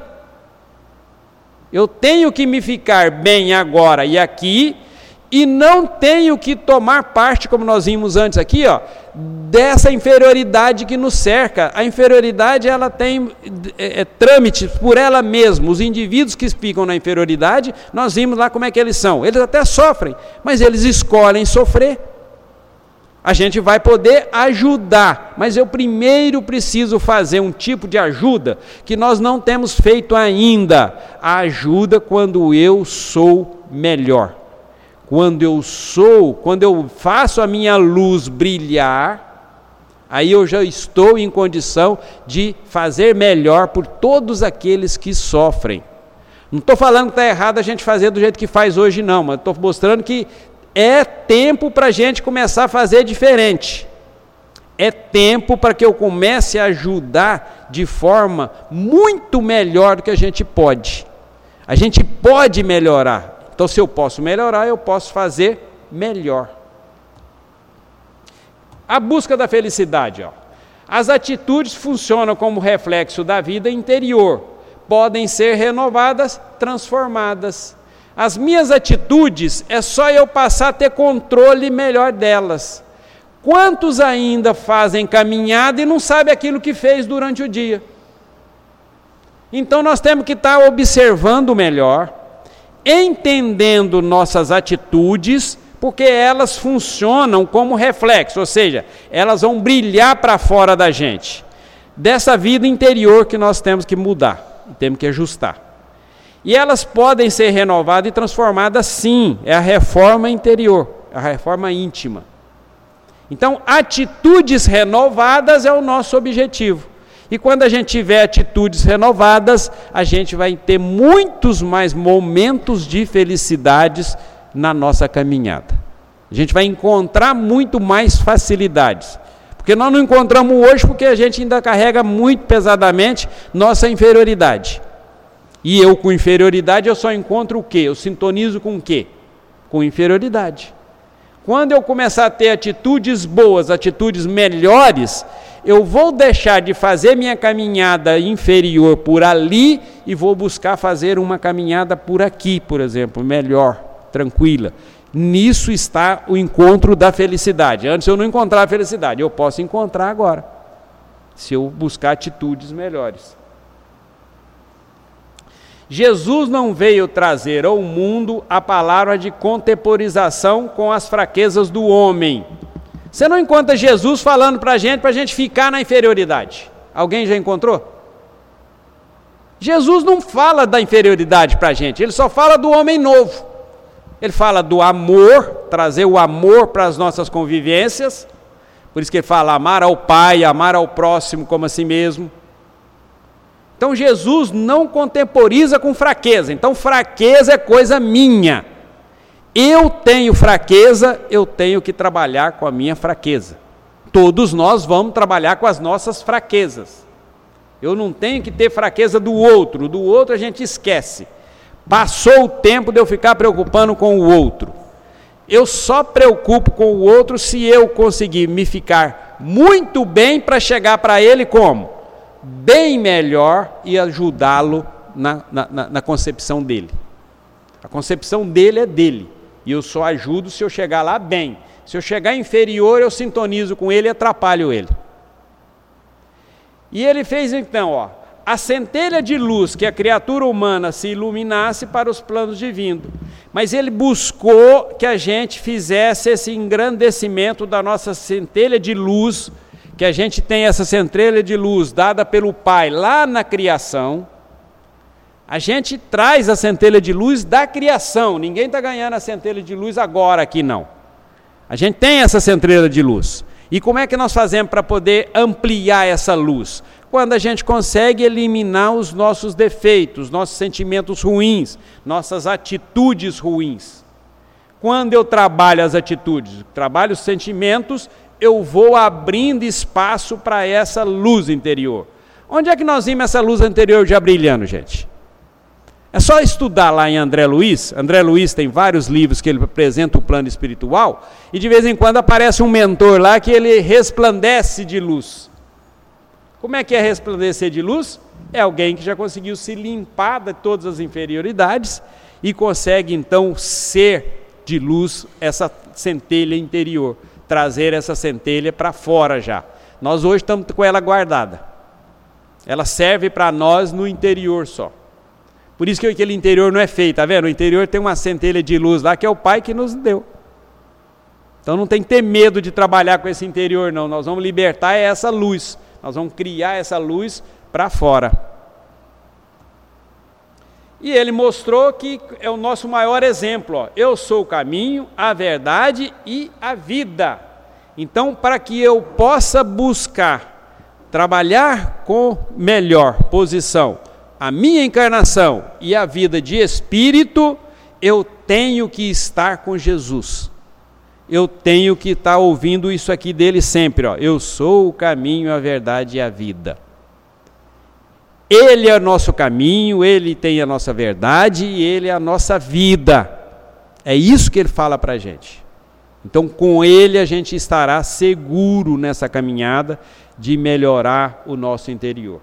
Eu tenho que me ficar bem agora e aqui, e não tenho que tomar parte, como nós vimos antes aqui, ó, dessa inferioridade que nos cerca. A inferioridade, ela tem é, é, trâmites por ela mesma. Os indivíduos que ficam na inferioridade, nós vimos lá como é que eles são. Eles até sofrem, mas eles escolhem sofrer. A gente vai poder ajudar, mas eu primeiro preciso fazer um tipo de ajuda que nós não temos feito ainda. A ajuda quando eu sou melhor. Quando eu sou, quando eu faço a minha luz brilhar, aí eu já estou em condição de fazer melhor por todos aqueles que sofrem. Não estou falando que está errado a gente fazer do jeito que faz hoje não, mas estou mostrando que é tempo para a gente começar a fazer diferente. É tempo para que eu comece a ajudar de forma muito melhor do que a gente pode. A gente pode melhorar. Então, se eu posso melhorar, eu posso fazer melhor. A busca da felicidade. Ó. As atitudes funcionam como reflexo da vida interior. Podem ser renovadas, transformadas. As minhas atitudes, é só eu passar a ter controle melhor delas. Quantos ainda fazem caminhada e não sabem aquilo que fez durante o dia? Então nós temos que estar observando melhor, entendendo nossas atitudes, porque elas funcionam como reflexo, ou seja, elas vão brilhar para fora da gente, dessa vida interior que nós temos que mudar, temos que ajustar. E elas podem ser renovadas e transformadas sim, é a reforma interior, a reforma íntima. Então, atitudes renovadas é o nosso objetivo. E quando a gente tiver atitudes renovadas, a gente vai ter muitos mais momentos de felicidades na nossa caminhada. A gente vai encontrar muito mais facilidades. Porque nós não encontramos hoje porque a gente ainda carrega muito pesadamente nossa inferioridade. E eu com inferioridade eu só encontro o quê? Eu sintonizo com o quê? Com inferioridade. Quando eu começar a ter atitudes boas, atitudes melhores, eu vou deixar de fazer minha caminhada inferior por ali e vou buscar fazer uma caminhada por aqui, por exemplo, melhor, tranquila. Nisso está o encontro da felicidade. Antes eu não encontrava a felicidade, eu posso encontrar agora, se eu buscar atitudes melhores. Jesus não veio trazer ao mundo a palavra de contemporização com as fraquezas do homem. Você não encontra Jesus falando para a gente, para a gente ficar na inferioridade. Alguém já encontrou? Jesus não fala da inferioridade para a gente, ele só fala do homem novo. Ele fala do amor, trazer o amor para as nossas convivências. Por isso que ele fala amar ao Pai, amar ao próximo como a si mesmo. Então Jesus não contemporiza com fraqueza. Então fraqueza é coisa minha. Eu tenho fraqueza, eu tenho que trabalhar com a minha fraqueza. Todos nós vamos trabalhar com as nossas fraquezas. Eu não tenho que ter fraqueza do outro. Do outro a gente esquece. Passou o tempo de eu ficar preocupando com o outro. Eu só preocupo com o outro se eu conseguir me ficar muito bem para chegar para ele como? Bem melhor e ajudá-lo na, na, na concepção dele. A concepção dele é dele. E eu só ajudo se eu chegar lá bem. Se eu chegar inferior, eu sintonizo com ele e atrapalho ele. E ele fez então, ó, a centelha de luz que a criatura humana se iluminasse para os planos divinos. Mas ele buscou que a gente fizesse esse engrandecimento da nossa centelha de luz, que a gente tem essa centelha de luz dada pelo Pai lá na criação. A gente traz a centelha de luz da criação. Ninguém está ganhando a centelha de luz agora aqui, não. A gente tem essa centelha de luz. E como é que nós fazemos para poder ampliar essa luz? Quando a gente consegue eliminar os nossos defeitos, nossos sentimentos ruins, nossas atitudes ruins. Quando eu trabalho as atitudes, trabalho os sentimentos, eu vou abrindo espaço para essa luz interior. Onde é que nós vimos essa luz interior já brilhando, gente? É só estudar lá em André Luiz. André Luiz tem vários livros que ele apresenta o plano espiritual, e de vez em quando aparece um mentor lá que ele resplandece de luz. Como é que é resplandecer de luz? É alguém que já conseguiu se limpar de todas as inferioridades e consegue então ser de luz essa centelha interior, trazer essa centelha para fora já. Nós hoje estamos com ela guardada. Ela serve para nós no interior só. Por isso que aquele interior não é feio, tá vendo? O interior tem uma centelha de luz lá que é o Pai que nos deu. Então não tem que ter medo de trabalhar com esse interior, não. Nós vamos libertar essa luz. Nós vamos criar essa luz para fora. E ele mostrou que é o nosso maior exemplo. Ó. Eu sou o caminho, a verdade e a vida. Então, para que eu possa buscar trabalhar com melhor posição a minha encarnação e a vida de espírito, eu tenho que estar com Jesus. eu tenho que estar ouvindo isso aqui dele sempre, ó. Eu sou o caminho, a verdade e a vida. Ele é o nosso caminho, ele tem a nossa verdade e ele é a nossa vida. É isso que ele fala para a gente. Então, com ele a gente estará seguro nessa caminhada de melhorar o nosso interior.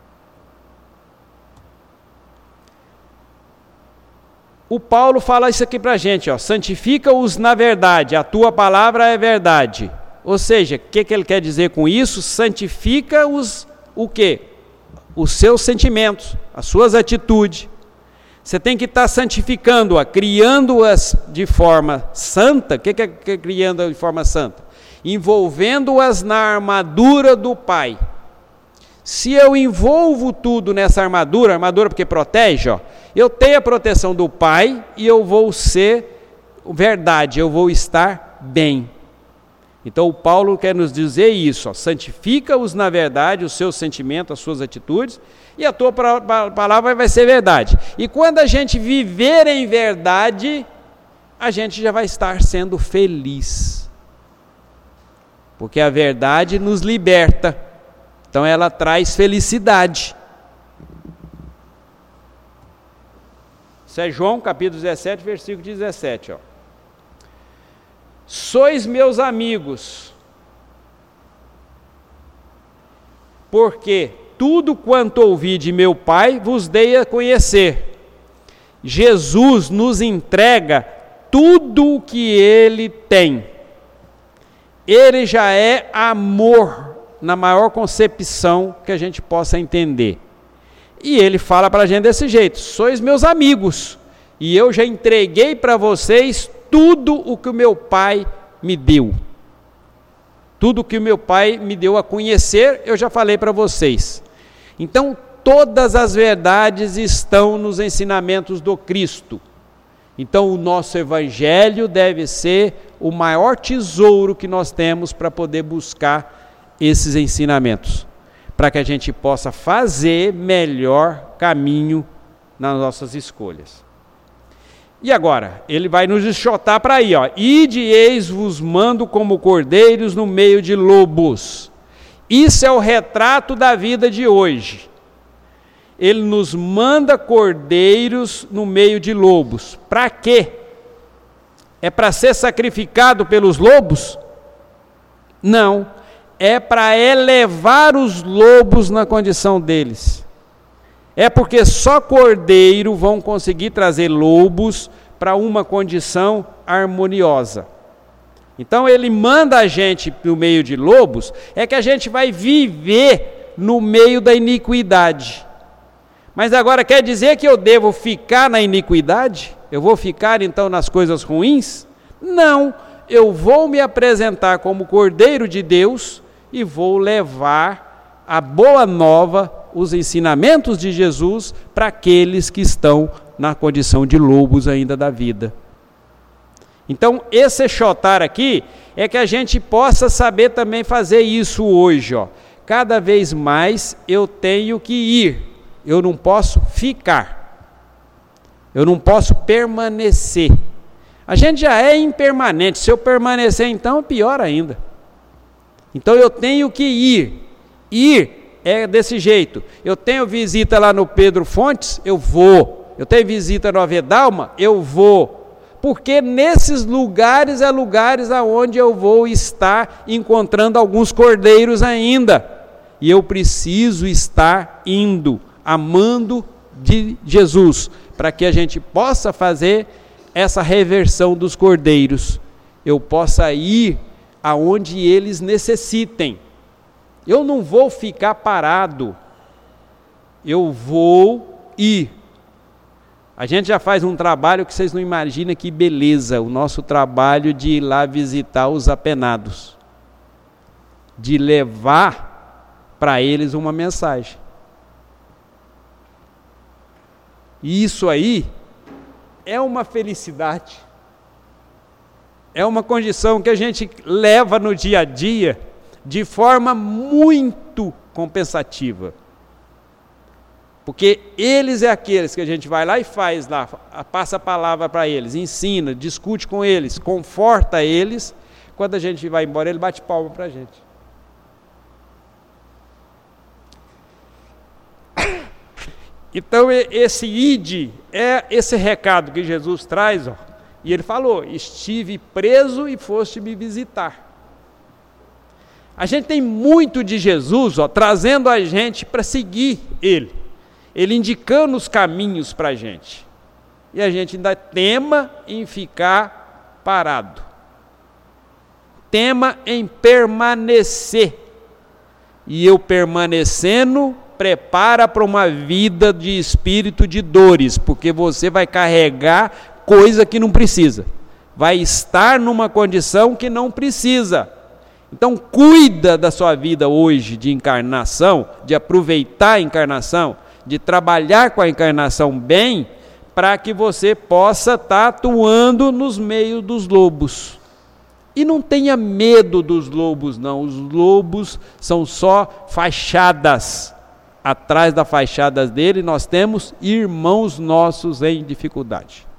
O Paulo fala isso aqui para a gente, ó, santifica-os na verdade, a tua palavra é verdade. Ou seja, o que, que ele quer dizer com isso? Santifica-os o quê? Os seus sentimentos, as suas atitudes. Você tem que estar santificando-a, criando-as de forma santa. O que, que é criando de forma santa? Envolvendo-as na armadura do Pai. Se eu envolvo tudo nessa armadura, armadura porque protege, ó, eu tenho a proteção do Pai e eu vou ser verdade, eu vou estar bem. Então o Paulo quer nos dizer isso, ó, santifica-os na verdade, os seus sentimentos, as suas atitudes, e a tua palavra vai ser verdade. E quando a gente viver em verdade, a gente já vai estar sendo feliz. Porque a verdade nos liberta. Então ela traz felicidade. Isso é João capítulo dezessete, versículo dezessete. Ó. Sois meus amigos, porque tudo quanto ouvi de meu Pai vos dei a conhecer. Jesus nos entrega tudo o que Ele tem. Ele já é amor na maior concepção que a gente possa entender. E Ele fala para a gente desse jeito: sois meus amigos, e eu já entreguei para vocês tudo o que o meu Pai me deu. Tudo o que o meu Pai me deu a conhecer, eu já falei para vocês. Então, todas as verdades estão nos ensinamentos do Cristo. Então, o nosso Evangelho deve ser o maior tesouro que nós temos para poder buscar esses ensinamentos, para que a gente possa fazer melhor caminho nas nossas escolhas. E agora, ele vai nos enxotar para aí, ó. Ide, eis vos mando como cordeiros no meio de lobos. Isso é o retrato da vida de hoje. Ele nos manda cordeiros no meio de lobos. Para quê? É para ser sacrificado pelos lobos? Não. É para elevar os lobos na condição deles. É porque só cordeiro vão conseguir trazer lobos para uma condição harmoniosa. Então ele manda a gente no meio de lobos, é que a gente vai viver no meio da iniquidade. Mas agora quer dizer que eu devo ficar na iniquidade? Eu vou ficar então nas coisas ruins? Não, eu vou me apresentar como Cordeiro de Deus e vou levar a boa nova, os ensinamentos de Jesus para aqueles que estão na condição de lobos ainda da vida. Então, esse chotar aqui é que a gente possa saber também fazer isso hoje, ó. Cada vez mais eu tenho que ir, eu não posso ficar, eu não posso permanecer. A gente já é impermanente, se eu permanecer então, pior ainda. Então eu tenho que ir, ir é desse jeito. Eu tenho visita lá no Pedro Fontes, eu vou. Eu tenho visita no Avedarma, eu vou. Porque nesses lugares é lugares aonde eu vou estar encontrando alguns cordeiros ainda. E eu preciso estar indo, amando de Jesus, para que a gente possa fazer essa reversão dos cordeiros. Eu possa ir aonde eles necessitem. Eu não vou ficar parado, eu vou ir. A gente já faz um trabalho que vocês não imaginam que beleza, o nosso trabalho de ir lá visitar os apenados, de levar para eles uma mensagem. E isso aí é uma felicidade, é uma condição que a gente leva no dia a dia de forma muito compensativa. Porque eles é aqueles que a gente vai lá e faz lá, passa a palavra para eles, ensina, discute com eles, conforta eles. Quando a gente vai embora, ele bate palma para a gente. Então esse ide é esse recado que Jesus traz, ó, e ele falou: estive preso e foste me visitar. A gente tem muito de Jesus, ó, trazendo a gente para seguir ele, ele indicando os caminhos para a gente, e a gente ainda tema em ficar parado, tema em permanecer, e eu permanecendo prepara para uma vida de espírito de dores, porque você vai carregar coisa que não precisa, vai estar numa condição que não precisa. Então cuida da sua vida hoje de encarnação, de aproveitar a encarnação, de trabalhar com a encarnação bem, para que você possa estar atuando nos meios dos lobos. E não tenha medo dos lobos não, os lobos são só fachadas. Atrás das fachadas dele nós temos irmãos nossos em dificuldade.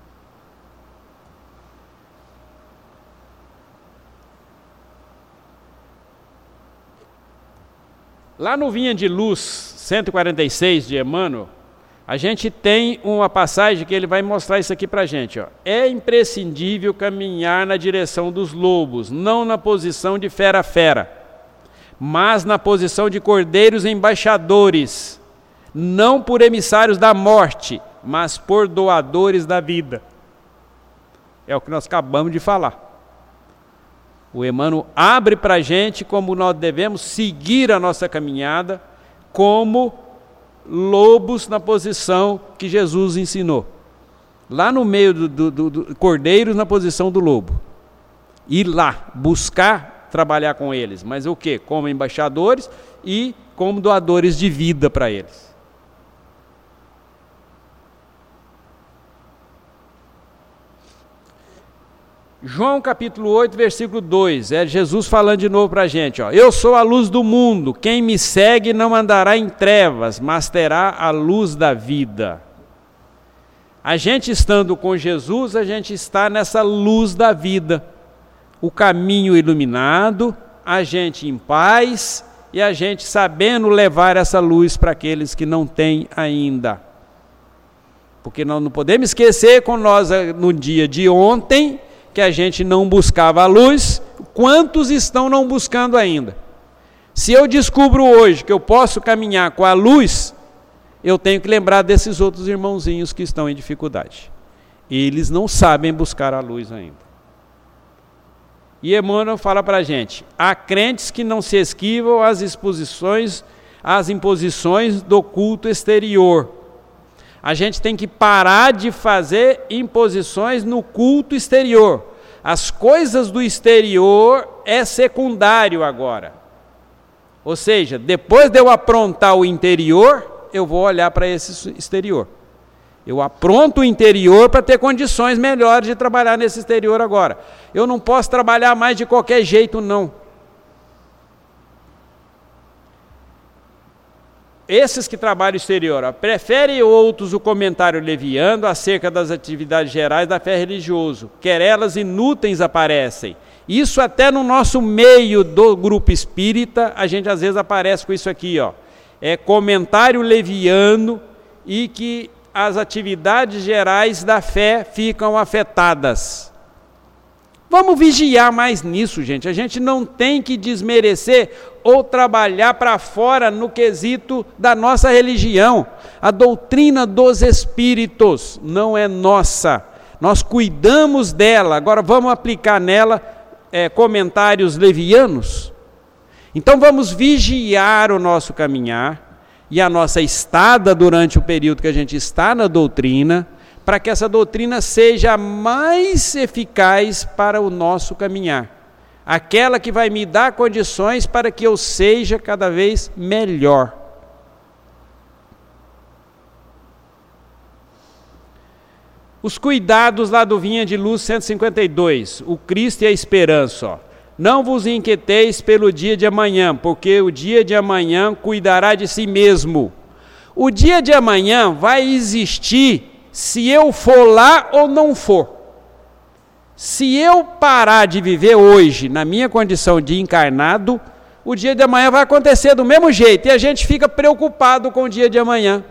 Lá no Vinha de Luz cento e quarenta e seis de Emmanuel, a gente tem uma passagem que ele vai mostrar isso aqui para a gente. Ó. É imprescindível caminhar na direção dos lobos, não na posição de fera-fera, mas na posição de cordeiros embaixadores, não por emissários da morte, mas por doadores da vida. É o que nós acabamos de falar. O Emmanuel abre para a gente como nós devemos seguir a nossa caminhada, como lobos na posição que Jesus ensinou. Lá no meio do, do, do, do cordeiros na posição do lobo. Ir lá, buscar trabalhar com eles, mas o que? Como embaixadores e como doadores de vida para eles. João capítulo oito, versículo dois, é Jesus falando de novo para a gente, ó. Eu sou a luz do mundo, quem me segue não andará em trevas, mas terá a luz da vida. A gente estando com Jesus, a gente está nessa luz da vida. O caminho iluminado, a gente em paz e a gente sabendo levar essa luz para aqueles que não têm ainda. Porque nós não podemos esquecer com nós no dia de ontem que a gente não buscava a luz, quantos estão não buscando ainda? Se eu descubro hoje que eu posso caminhar com a luz, eu tenho que lembrar desses outros irmãozinhos que estão em dificuldade. Eles não sabem buscar a luz ainda. E Emmanuel fala para a gente, há crentes que não se esquivam às exposições, às imposições do culto exterior. A gente tem que parar de fazer imposições no culto exterior. As coisas do exterior é secundário agora. Ou seja, depois de eu aprontar o interior, eu vou olhar para esse exterior. Eu apronto o interior para ter condições melhores de trabalhar nesse exterior agora. Eu não posso trabalhar mais de qualquer jeito, não. Esses que trabalham exterior, ó, preferem outros o comentário leviano acerca das atividades gerais da fé religiosa. Querelas inúteis aparecem. Isso até no nosso meio do grupo espírita, a gente às vezes aparece com isso aqui, ó. É comentário leviano e que as atividades gerais da fé ficam afetadas. Vamos vigiar mais nisso, gente. A gente não tem que desmerecer ou trabalhar para fora no quesito da nossa religião. A doutrina dos espíritos não é nossa. Nós cuidamos dela. Agora vamos aplicar nela é, comentários levianos? Então vamos vigiar o nosso caminhar e a nossa estada durante o período que a gente está na doutrina, para que essa doutrina seja mais eficaz para o nosso caminhar. Aquela que vai me dar condições para que eu seja cada vez melhor. Os cuidados lá do Vinha de Luz cento e cinquenta e dois, o Cristo e a esperança, ó. Não vos inquieteis pelo dia de amanhã, porque o dia de amanhã cuidará de si mesmo. O dia de amanhã vai existir se eu for lá ou não for. Se eu parar de viver hoje, na minha condição de encarnado, o dia de amanhã vai acontecer do mesmo jeito, e a gente fica preocupado com o dia de amanhã.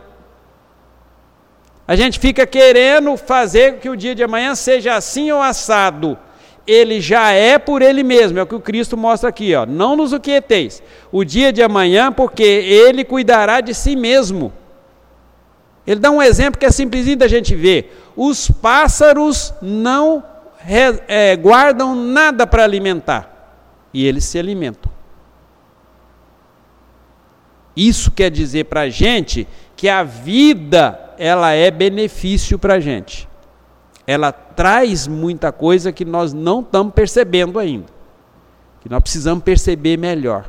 A gente fica querendo fazer que o dia de amanhã seja assim ou assado. Ele já é por ele mesmo, é o que o Cristo mostra aqui, ó. Não nos inquieteis. O dia de amanhã, porque ele cuidará de si mesmo. Ele dá um exemplo que é simplesinho da gente ver. Os pássaros não é, guardam nada para alimentar, e eles se alimentam. Isso quer dizer para a gente que a vida, ela é benefício para a gente. Ela traz muita coisa que nós não estamos percebendo ainda, que nós precisamos perceber melhor.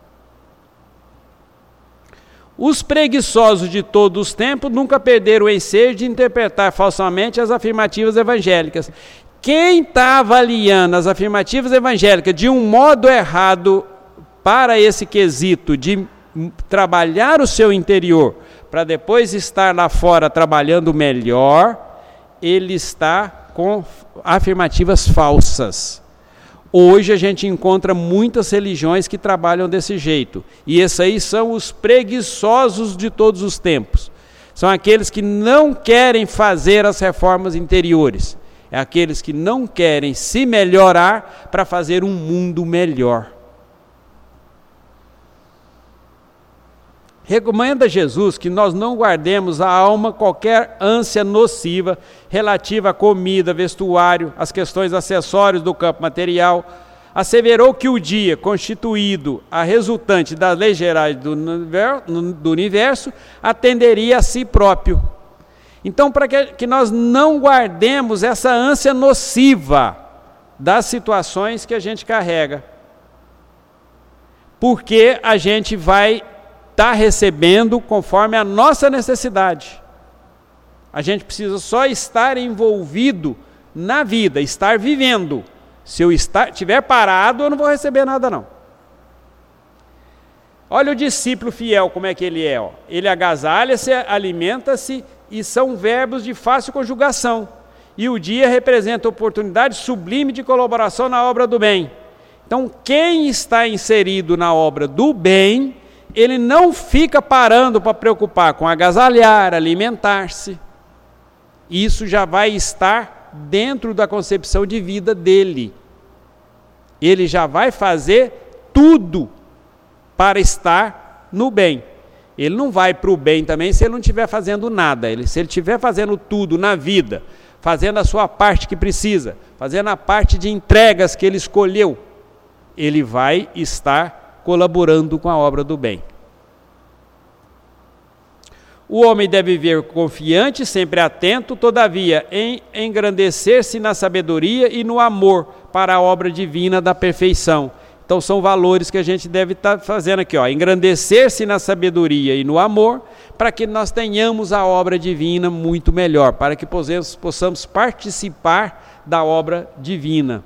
Os preguiçosos de todos os tempos nunca perderam o ensejo de interpretar falsamente as afirmativas evangélicas. Quem está avaliando as afirmativas evangélicas de um modo errado para esse quesito de trabalhar o seu interior, para depois estar lá fora trabalhando melhor, ele está com afirmativas falsas. Hoje a gente encontra muitas religiões que trabalham desse jeito, e esses aí são os preguiçosos de todos os tempos. São aqueles que não querem fazer as reformas interiores, é aqueles que não querem se melhorar para fazer um mundo melhor. Recomenda Jesus que nós não guardemos a alma qualquer ânsia nociva relativa à comida, vestuário, às questões acessórias do campo material. Asseverou que o dia constituído a resultante das leis gerais do universo atenderia a si próprio. Então, para que nós não guardemos essa ânsia nociva das situações que a gente carrega, porque a gente vai está recebendo conforme a nossa necessidade. A gente precisa só estar envolvido na vida, estar vivendo. Se eu estiver parado, eu não vou receber nada não. Olha o discípulo fiel, como é que ele é. Ó. Ele agasalha-se, alimenta-se, e são verbos de fácil conjugação. E o dia representa a oportunidade sublime de colaboração na obra do bem. Então, quem está inserido na obra do bem, ele não fica parando para preocupar com agasalhar, alimentar-se. Isso já vai estar dentro da concepção de vida dele. Ele já vai fazer tudo para estar no bem. Ele não vai para o bem também se ele não estiver fazendo nada. Ele, se ele estiver fazendo tudo na vida, fazendo a sua parte que precisa, fazendo a parte de entregas que ele escolheu, ele vai estar colaborando com a obra do bem. O homem deve viver confiante, sempre atento, todavia, em engrandecer-se na sabedoria e no amor para a obra divina da perfeição. Então são valores que a gente deve estar fazendo aqui, ó, engrandecer-se na sabedoria e no amor, para que nós tenhamos a obra divina muito melhor, para que possamos, possamos participar da obra divina.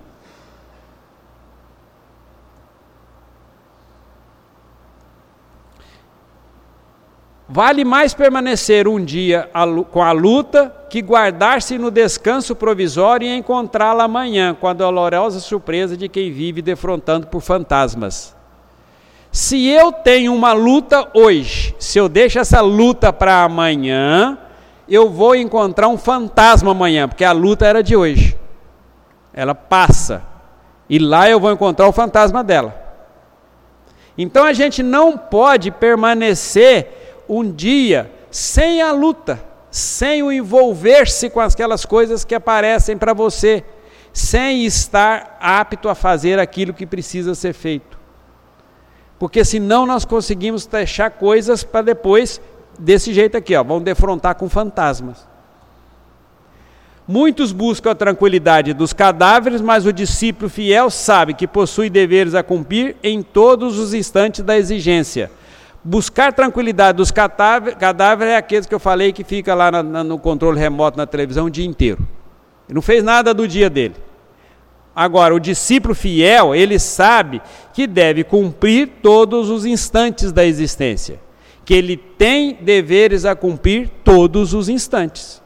Vale mais permanecer um dia com a luta que guardar-se no descanso provisório e encontrá-la amanhã, com a dolorosa surpresa de quem vive defrontando por fantasmas. Se eu tenho uma luta hoje, se eu deixo essa luta para amanhã, eu vou encontrar um fantasma amanhã, porque a luta era de hoje. Ela passa, e lá eu vou encontrar o fantasma dela. Então a gente não pode permanecer um dia sem a luta, sem o envolver-se com aquelas coisas que aparecem para você, sem estar apto a fazer aquilo que precisa ser feito. Porque senão nós conseguimos deixar coisas para depois, desse jeito aqui, ó, vão defrontar com fantasmas. Muitos buscam a tranquilidade dos cadáveres, mas o discípulo fiel sabe que possui deveres a cumprir em todos os instantes da exigência. Buscar tranquilidade dos cadáveres é aqueles que eu falei que fica lá na, na, no controle remoto na televisão o dia inteiro. Ele não fez nada do dia dele. Agora, o discípulo fiel, ele sabe que deve cumprir todos os instantes da existência. que ele tem deveres a cumprir todos os instantes.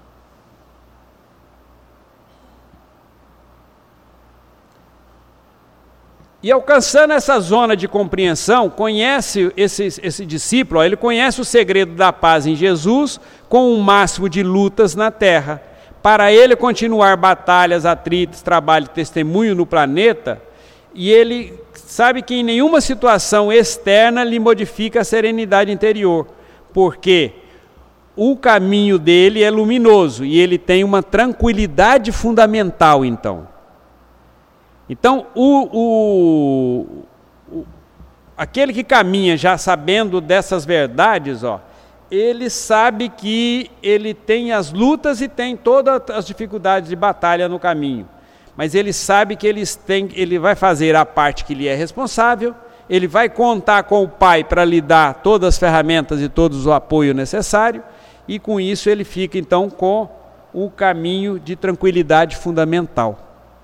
E alcançando essa zona de compreensão, conhece esse, esse discípulo, ó, ele conhece o segredo da paz em Jesus com um máximo de lutas na terra. Para ele continuar batalhas, atritos, trabalho e testemunho no planeta, e ele sabe que em nenhuma situação externa lhe modifica a serenidade interior, porque o caminho dele é luminoso e ele tem uma tranquilidade fundamental, então. Então, o, o, o, aquele que caminha já sabendo dessas verdades, ó, ele sabe que ele tem as lutas e tem todas as dificuldades de batalha no caminho. Mas ele sabe que ele, tem, ele vai fazer a parte que lhe é responsável, ele vai contar com o Pai para lhe dar todas as ferramentas e todo o apoio necessário, e com isso ele fica então com o caminho de tranquilidade fundamental.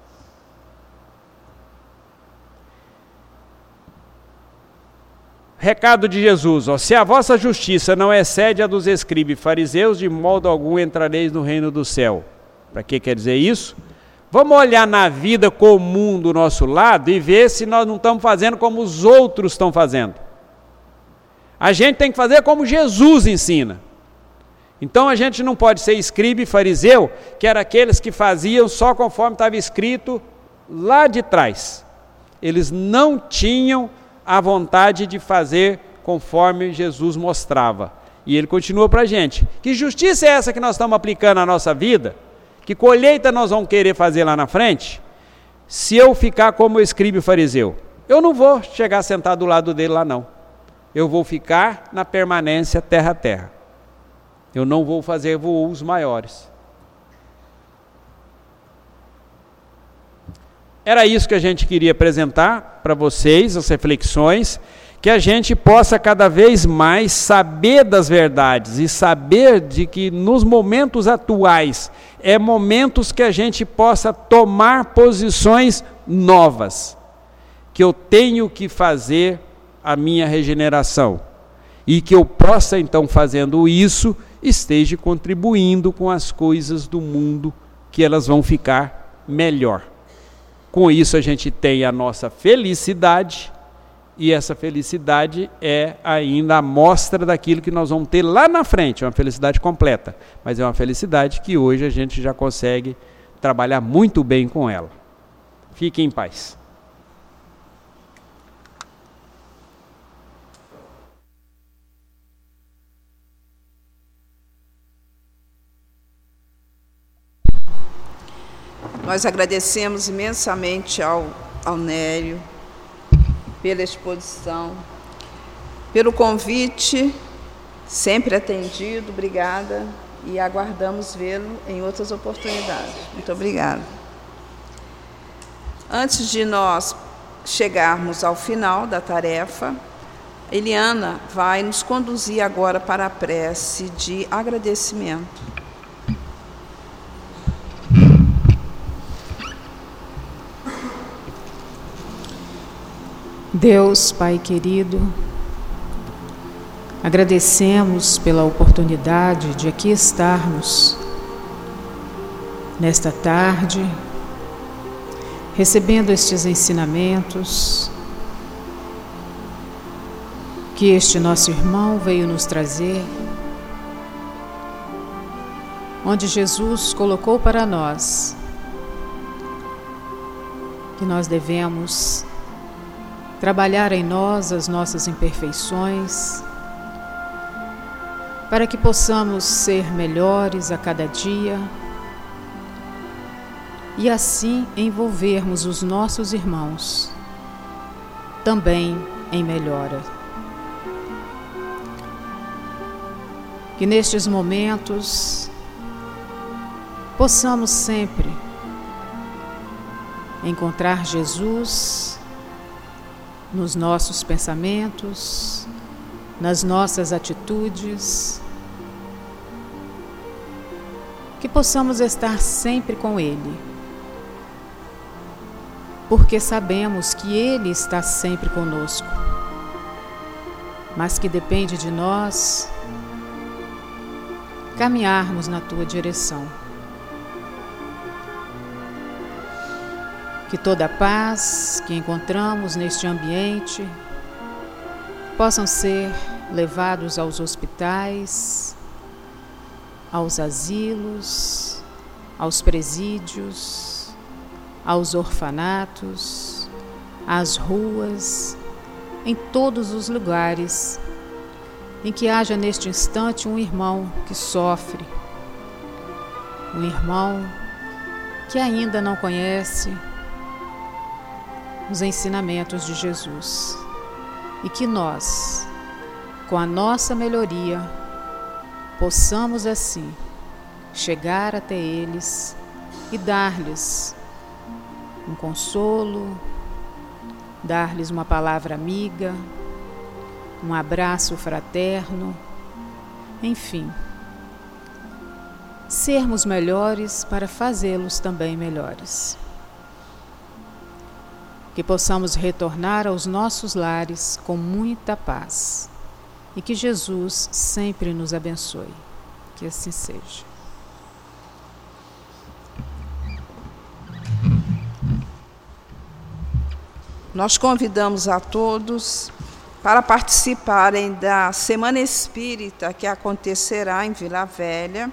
Recado de Jesus, ó, se a vossa justiça não excede a dos escribas e fariseus, de modo algum entrareis no reino do céu. Para que quer dizer isso? Vamos olhar na vida comum do nosso lado e ver se nós não estamos fazendo como os outros estão fazendo. A gente tem que fazer como Jesus ensina. Então a gente não pode ser escriba e fariseu, que eram aqueles que faziam só conforme estava escrito lá de trás. Eles não tinham a vontade de fazer conforme Jesus mostrava. E ele continua para a gente. Que justiça é essa que nós estamos aplicando na nossa vida? Que colheita nós vamos querer fazer lá na frente? Se eu ficar como o escriba e fariseu, eu não vou chegar sentado do lado dele lá não. Eu vou ficar na permanência terra a terra. Eu não vou fazer voos maiores. Era isso que a gente queria apresentar para vocês, as reflexões, que a gente possa cada vez mais saber das verdades e saber de que nos momentos atuais, é momentos que a gente possa tomar posições novas, que eu tenho que fazer a minha regeneração e que eu possa então, fazendo isso, esteja contribuindo com as coisas do mundo, que elas vão ficar melhor. Com isso a gente tem a nossa felicidade, e essa felicidade é ainda a amostra daquilo que nós vamos ter lá na frente, uma felicidade completa, mas é uma felicidade que hoje a gente já consegue trabalhar muito bem com ela. Fique em paz. Nós agradecemos imensamente ao, ao Nério pela exposição, pelo convite, sempre atendido, obrigada, e aguardamos vê-lo em outras oportunidades. Muito obrigada. Antes de nós chegarmos ao final da tarefa, Eliana vai nos conduzir agora para a prece de agradecimento. Deus, Pai querido, agradecemos pela oportunidade de aqui estarmos nesta tarde, recebendo estes ensinamentos que este nosso irmão veio nos trazer, onde Jesus colocou para nós que nós devemos trabalhar em nós as nossas imperfeições, para que possamos ser melhores a cada dia e assim envolvermos os nossos irmãos também em melhora. Que nestes momentos possamos sempre encontrar Jesus nos nossos pensamentos, nas nossas atitudes, que possamos estar sempre com Ele, porque sabemos que Ele está sempre conosco. mas que depende de nós caminharmos na tua direção. Que toda a paz que encontramos neste ambiente possam ser levados aos hospitais, aos asilos, aos presídios, aos orfanatos, às ruas, em todos os lugares em que haja neste instante um irmão que sofre, um irmão que ainda não conhece os ensinamentos de Jesus, e que nós, com a nossa melhoria, possamos assim chegar até eles e dar-lhes um consolo, dar-lhes uma palavra amiga, um abraço fraterno, enfim, sermos melhores para fazê-los também melhores. Que possamos retornar aos nossos lares com muita paz e que Jesus sempre nos abençoe. Que assim seja. Nós convidamos a todos para participarem da Semana Espírita que acontecerá em Vila Velha.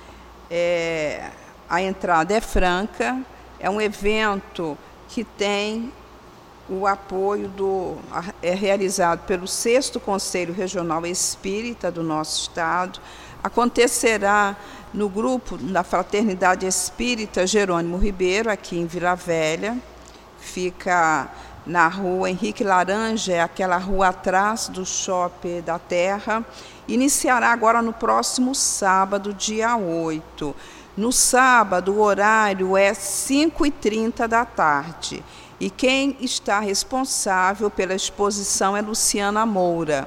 É, a entrada é franca, é um evento que tem o apoio do, é realizado pelo sexto Conselho Regional Espírita do nosso estado. Acontecerá no grupo da Fraternidade Espírita Jerônimo Ribeiro, aqui em Vila Velha. Fica na rua Henrique Laranja, é aquela rua atrás do Shopping da Terra. Iniciará agora no próximo sábado, dia oito. No sábado, o horário é cinco e trinta da tarde. E quem está responsável pela exposição é Luciana Moura.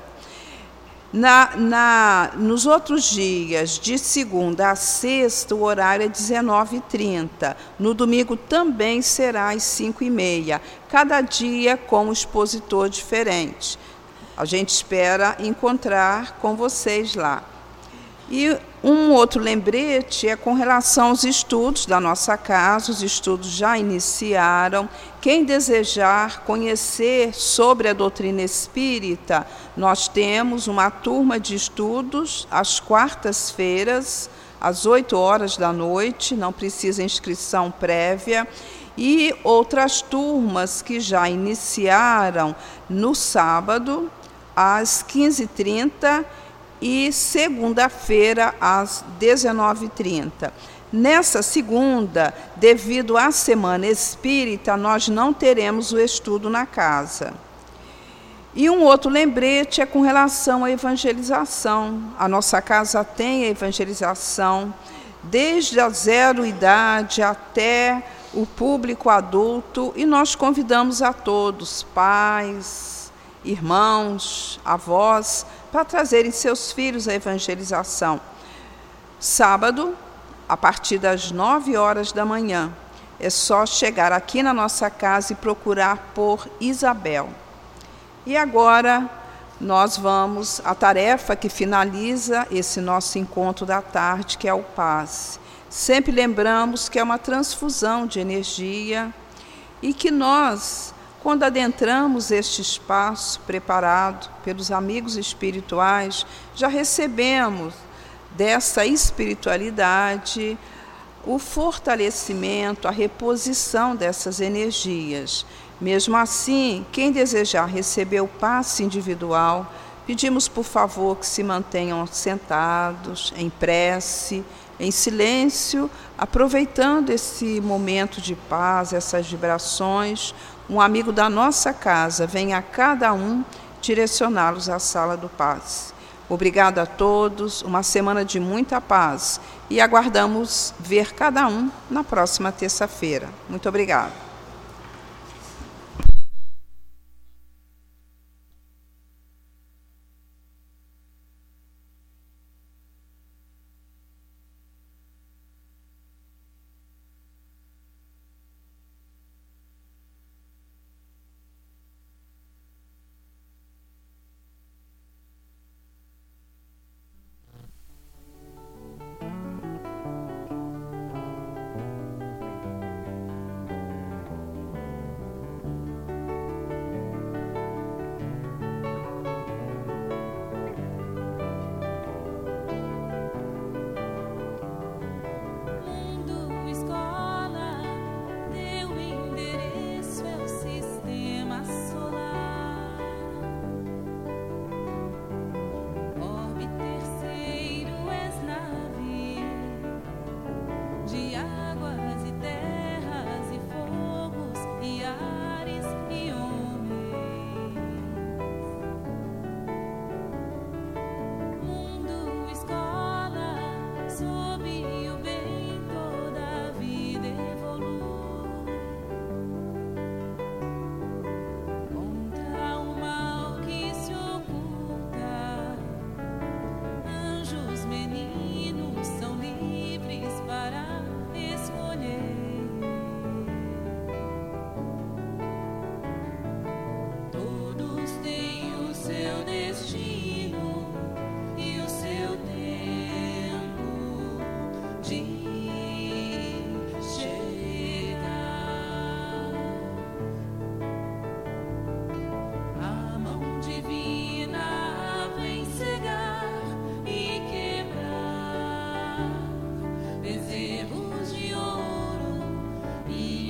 Na, na, nos outros dias, de segunda a sexta, o horário é dezenove e trinta. No domingo também será às cinco e meia. Cada dia com um expositor diferente. A gente espera encontrar com vocês lá. E um outro lembrete é com relação aos estudos da nossa casa. Os estudos já iniciaram. Quem desejar conhecer sobre a doutrina espírita, nós temos uma turma de estudos às quartas-feiras, às oito horas da noite, não precisa inscrição prévia, e outras turmas que já iniciaram no sábado, às quinze e trinta, e segunda-feira, às dezenove e trinta. Nessa segunda, devido à Semana Espírita, nós não teremos o estudo na casa. E um outro lembrete é com relação à evangelização. A nossa casa tem a evangelização desde a zero idade até o público adulto, e nós convidamos a todos, pais, irmãos, avós, para trazerem seus filhos à evangelização. Sábado, a partir das nove horas da manhã, é só chegar aqui na nossa casa e procurar por Isabel. E agora nós vamos à tarefa que finaliza esse nosso encontro da tarde, que é o passe. Sempre lembramos que é uma transfusão de energia e que nós, quando adentramos este espaço preparado pelos amigos espirituais, já recebemos dessa espiritualidade o fortalecimento, a reposição dessas energias. Mesmo assim, quem desejar receber o passe individual, pedimos por favor que se mantenham sentados, em prece, em silêncio, aproveitando esse momento de paz, essas vibrações. Um amigo da nossa casa vem a cada um direcioná-los à sala do passe. Obrigada a todos, uma semana de muita paz e aguardamos ver cada um na próxima terça-feira. Muito obrigada.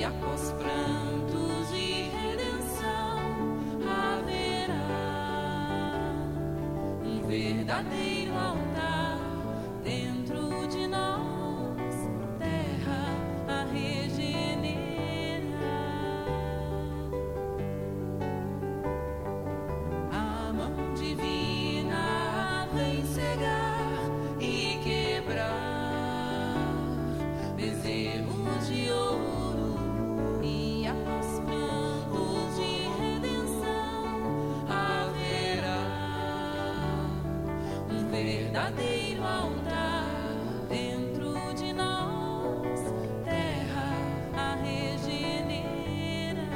após prantos de redenção haverá um verdadeiro altar dentro de nós, terra a regenerar. A mão divina vem cegar e quebrar bezerros de ouro, e após prantos de redenção haverá um verdadeiro altar dentro de nós, terra a regenerar.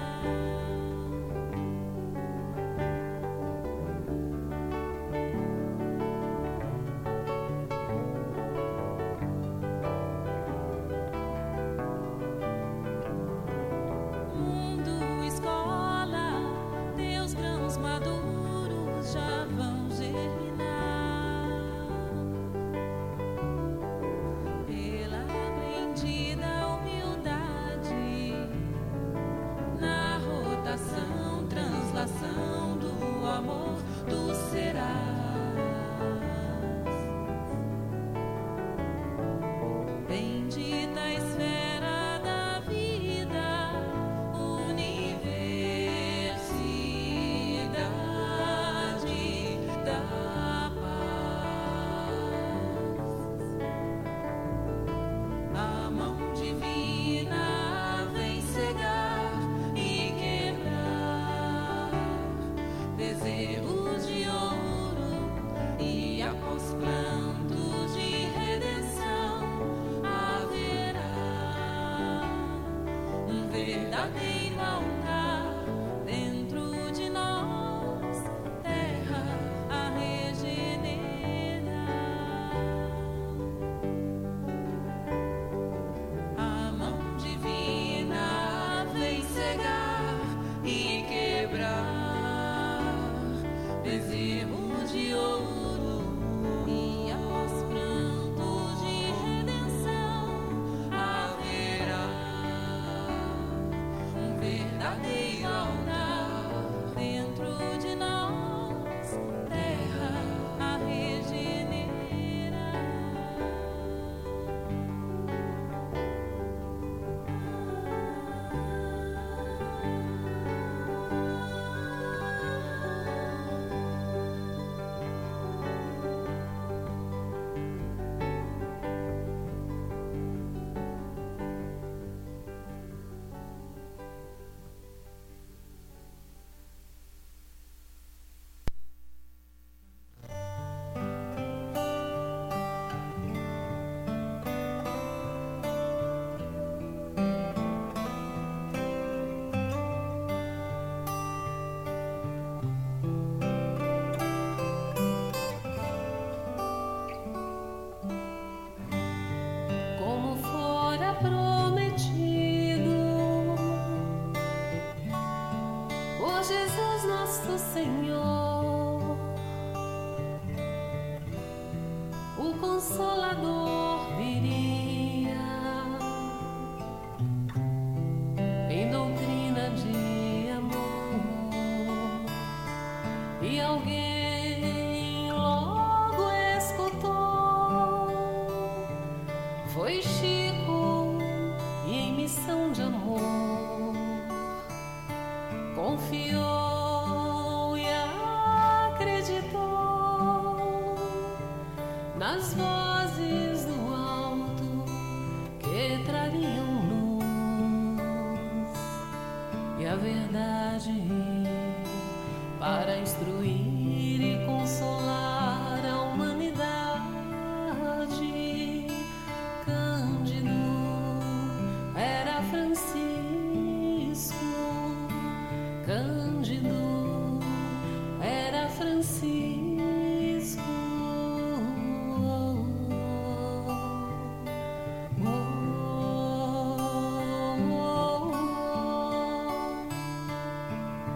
Mundo, escola, teus grãos maduros já vão germinar. Pela aprendida humildade, na rotação, translação do amor do serás. Bendita esfera da vida, universidade da paz. A mão divina vem cegar e quebrar bezerros de ouro, e após prantos de redenção haverá um verdadeiro altar dentro de nós, terra a regenerar. A mão divina vem cegar e quebrar bezerros de ouro, e após prantos de redenção haverá um verdadeiro altar dentro de nós, terra a regenerar. Como fora prometido por Jesus nosso Senhor, o Consolador viria em doutrina de amor, e alguém logo escutou. Foi Chico, e em missão de amor confiou e acreditou nas vozes do alto que trariam luz e a verdade para instruir e consolar a humanidade. Cândido era Francisco, Cândido era Francisco. Oh, oh, oh.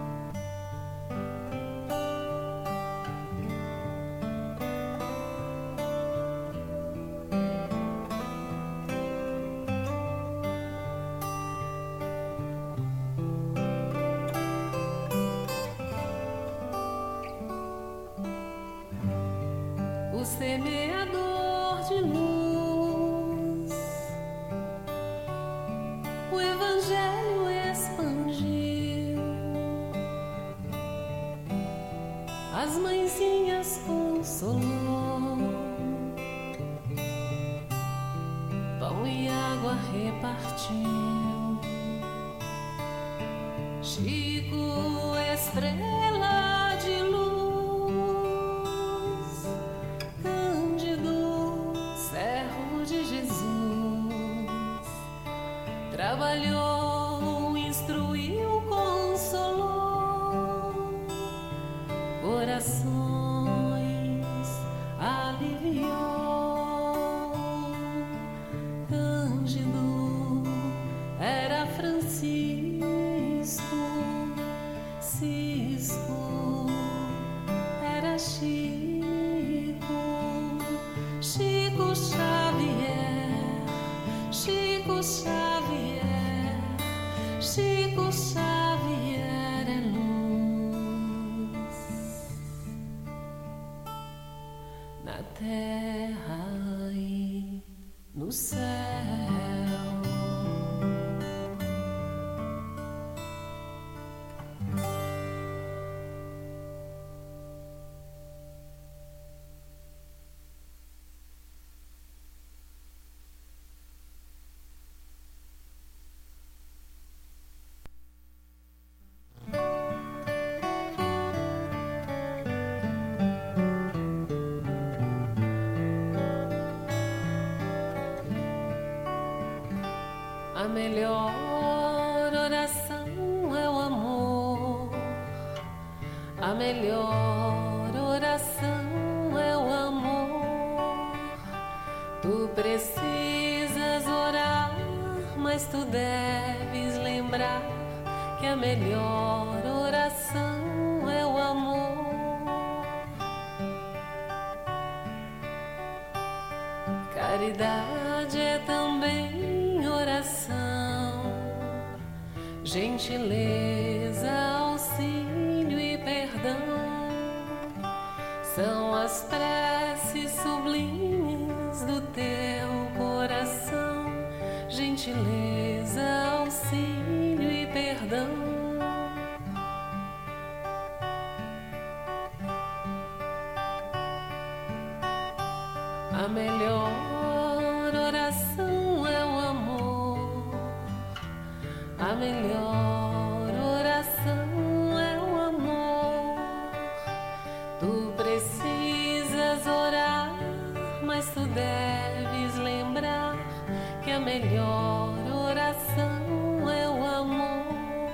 semeador de luz, o Evangelho expandiu, as mãezinhas consolou, pão e água repartiu. Chico, estrela de luz, Cândido, servo de Jesus, trabalhou, instruiu, consolou, corações aliviou. Cândido era Francisco, Cisco era Chico, Chico Xavier, Chico Xavier, Chico Xavier é luz na terra e no céu. A melhor oração é o amor, a melhor oração é o amor. Tu precisas orar, mas tu deves lembrar que a melhor oração é o amor. Caridade é também oração, gentileza, auxílio e perdão são as preces sublimes do teu coração. Gentileza, auxílio e perdão. A melhor oração é o amor, a melhor oração é o amor. Tu precisas orar, mas tu deves lembrar que a melhor oração é o amor.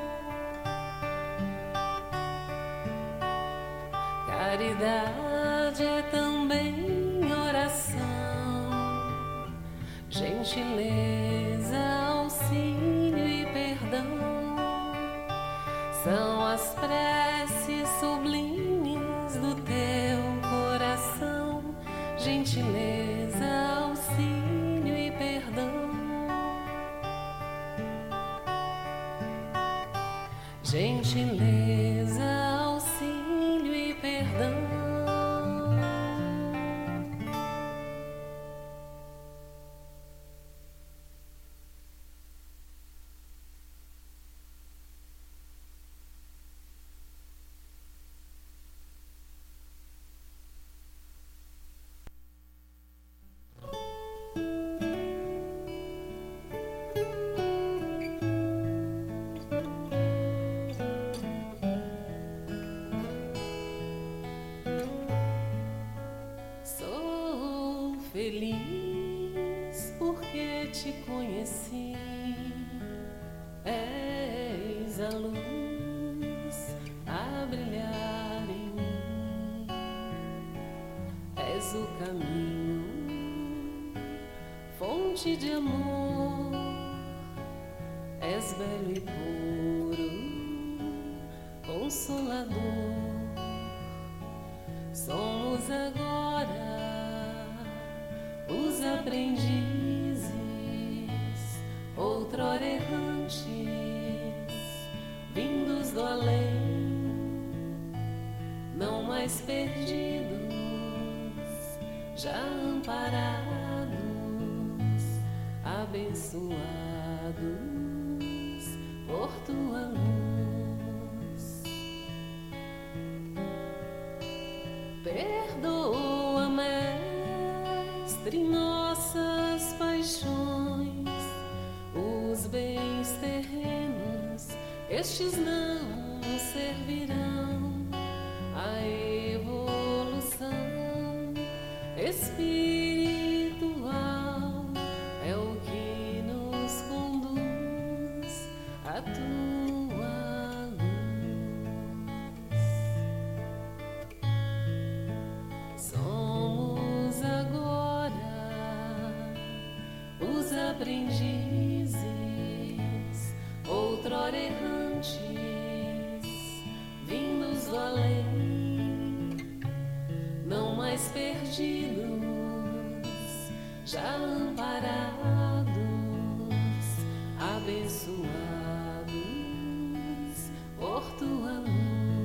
Caridade é também oração, gentileza, auxílio e perdão são as preces sublimes do teu coração. Gentileza, auxílio e perdão. Gentileza, auxílio e perdão. Feliz porque te conheci, és a luz a brilhar em mim, és o caminho, fonte de amor, és belo e puro, consolador. Somos agora os aprendizes, outrora errantes, vindos do além, não mais perdidos, já amparados, abençoados por tua luz. Perdoa, Mestre, nossas paixões, os bens terrenos, estes não servirão à evolução espiritual. É o que nos conduz à tua luz. Somos agora os aprendizes, outrora errantes, vindos do além, não mais perdidos, já amparados, abençoados por tua luz.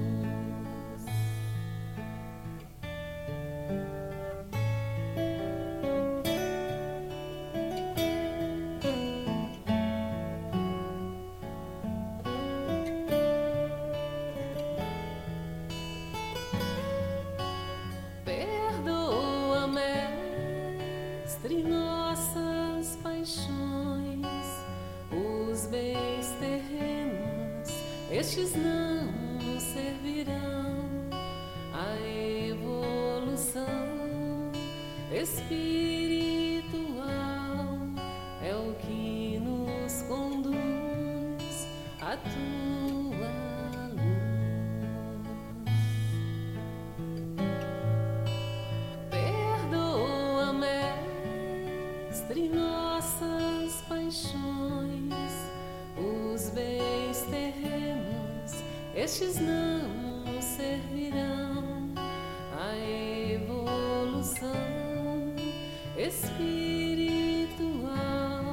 Perdoa, Mestre, nossas paixões, os bens terrenos, estes não servirão à evolução espiritual. É o que nos conduz à tua luz. Perdoa, Mestre, nossas paixões, os bens terrenos, estes não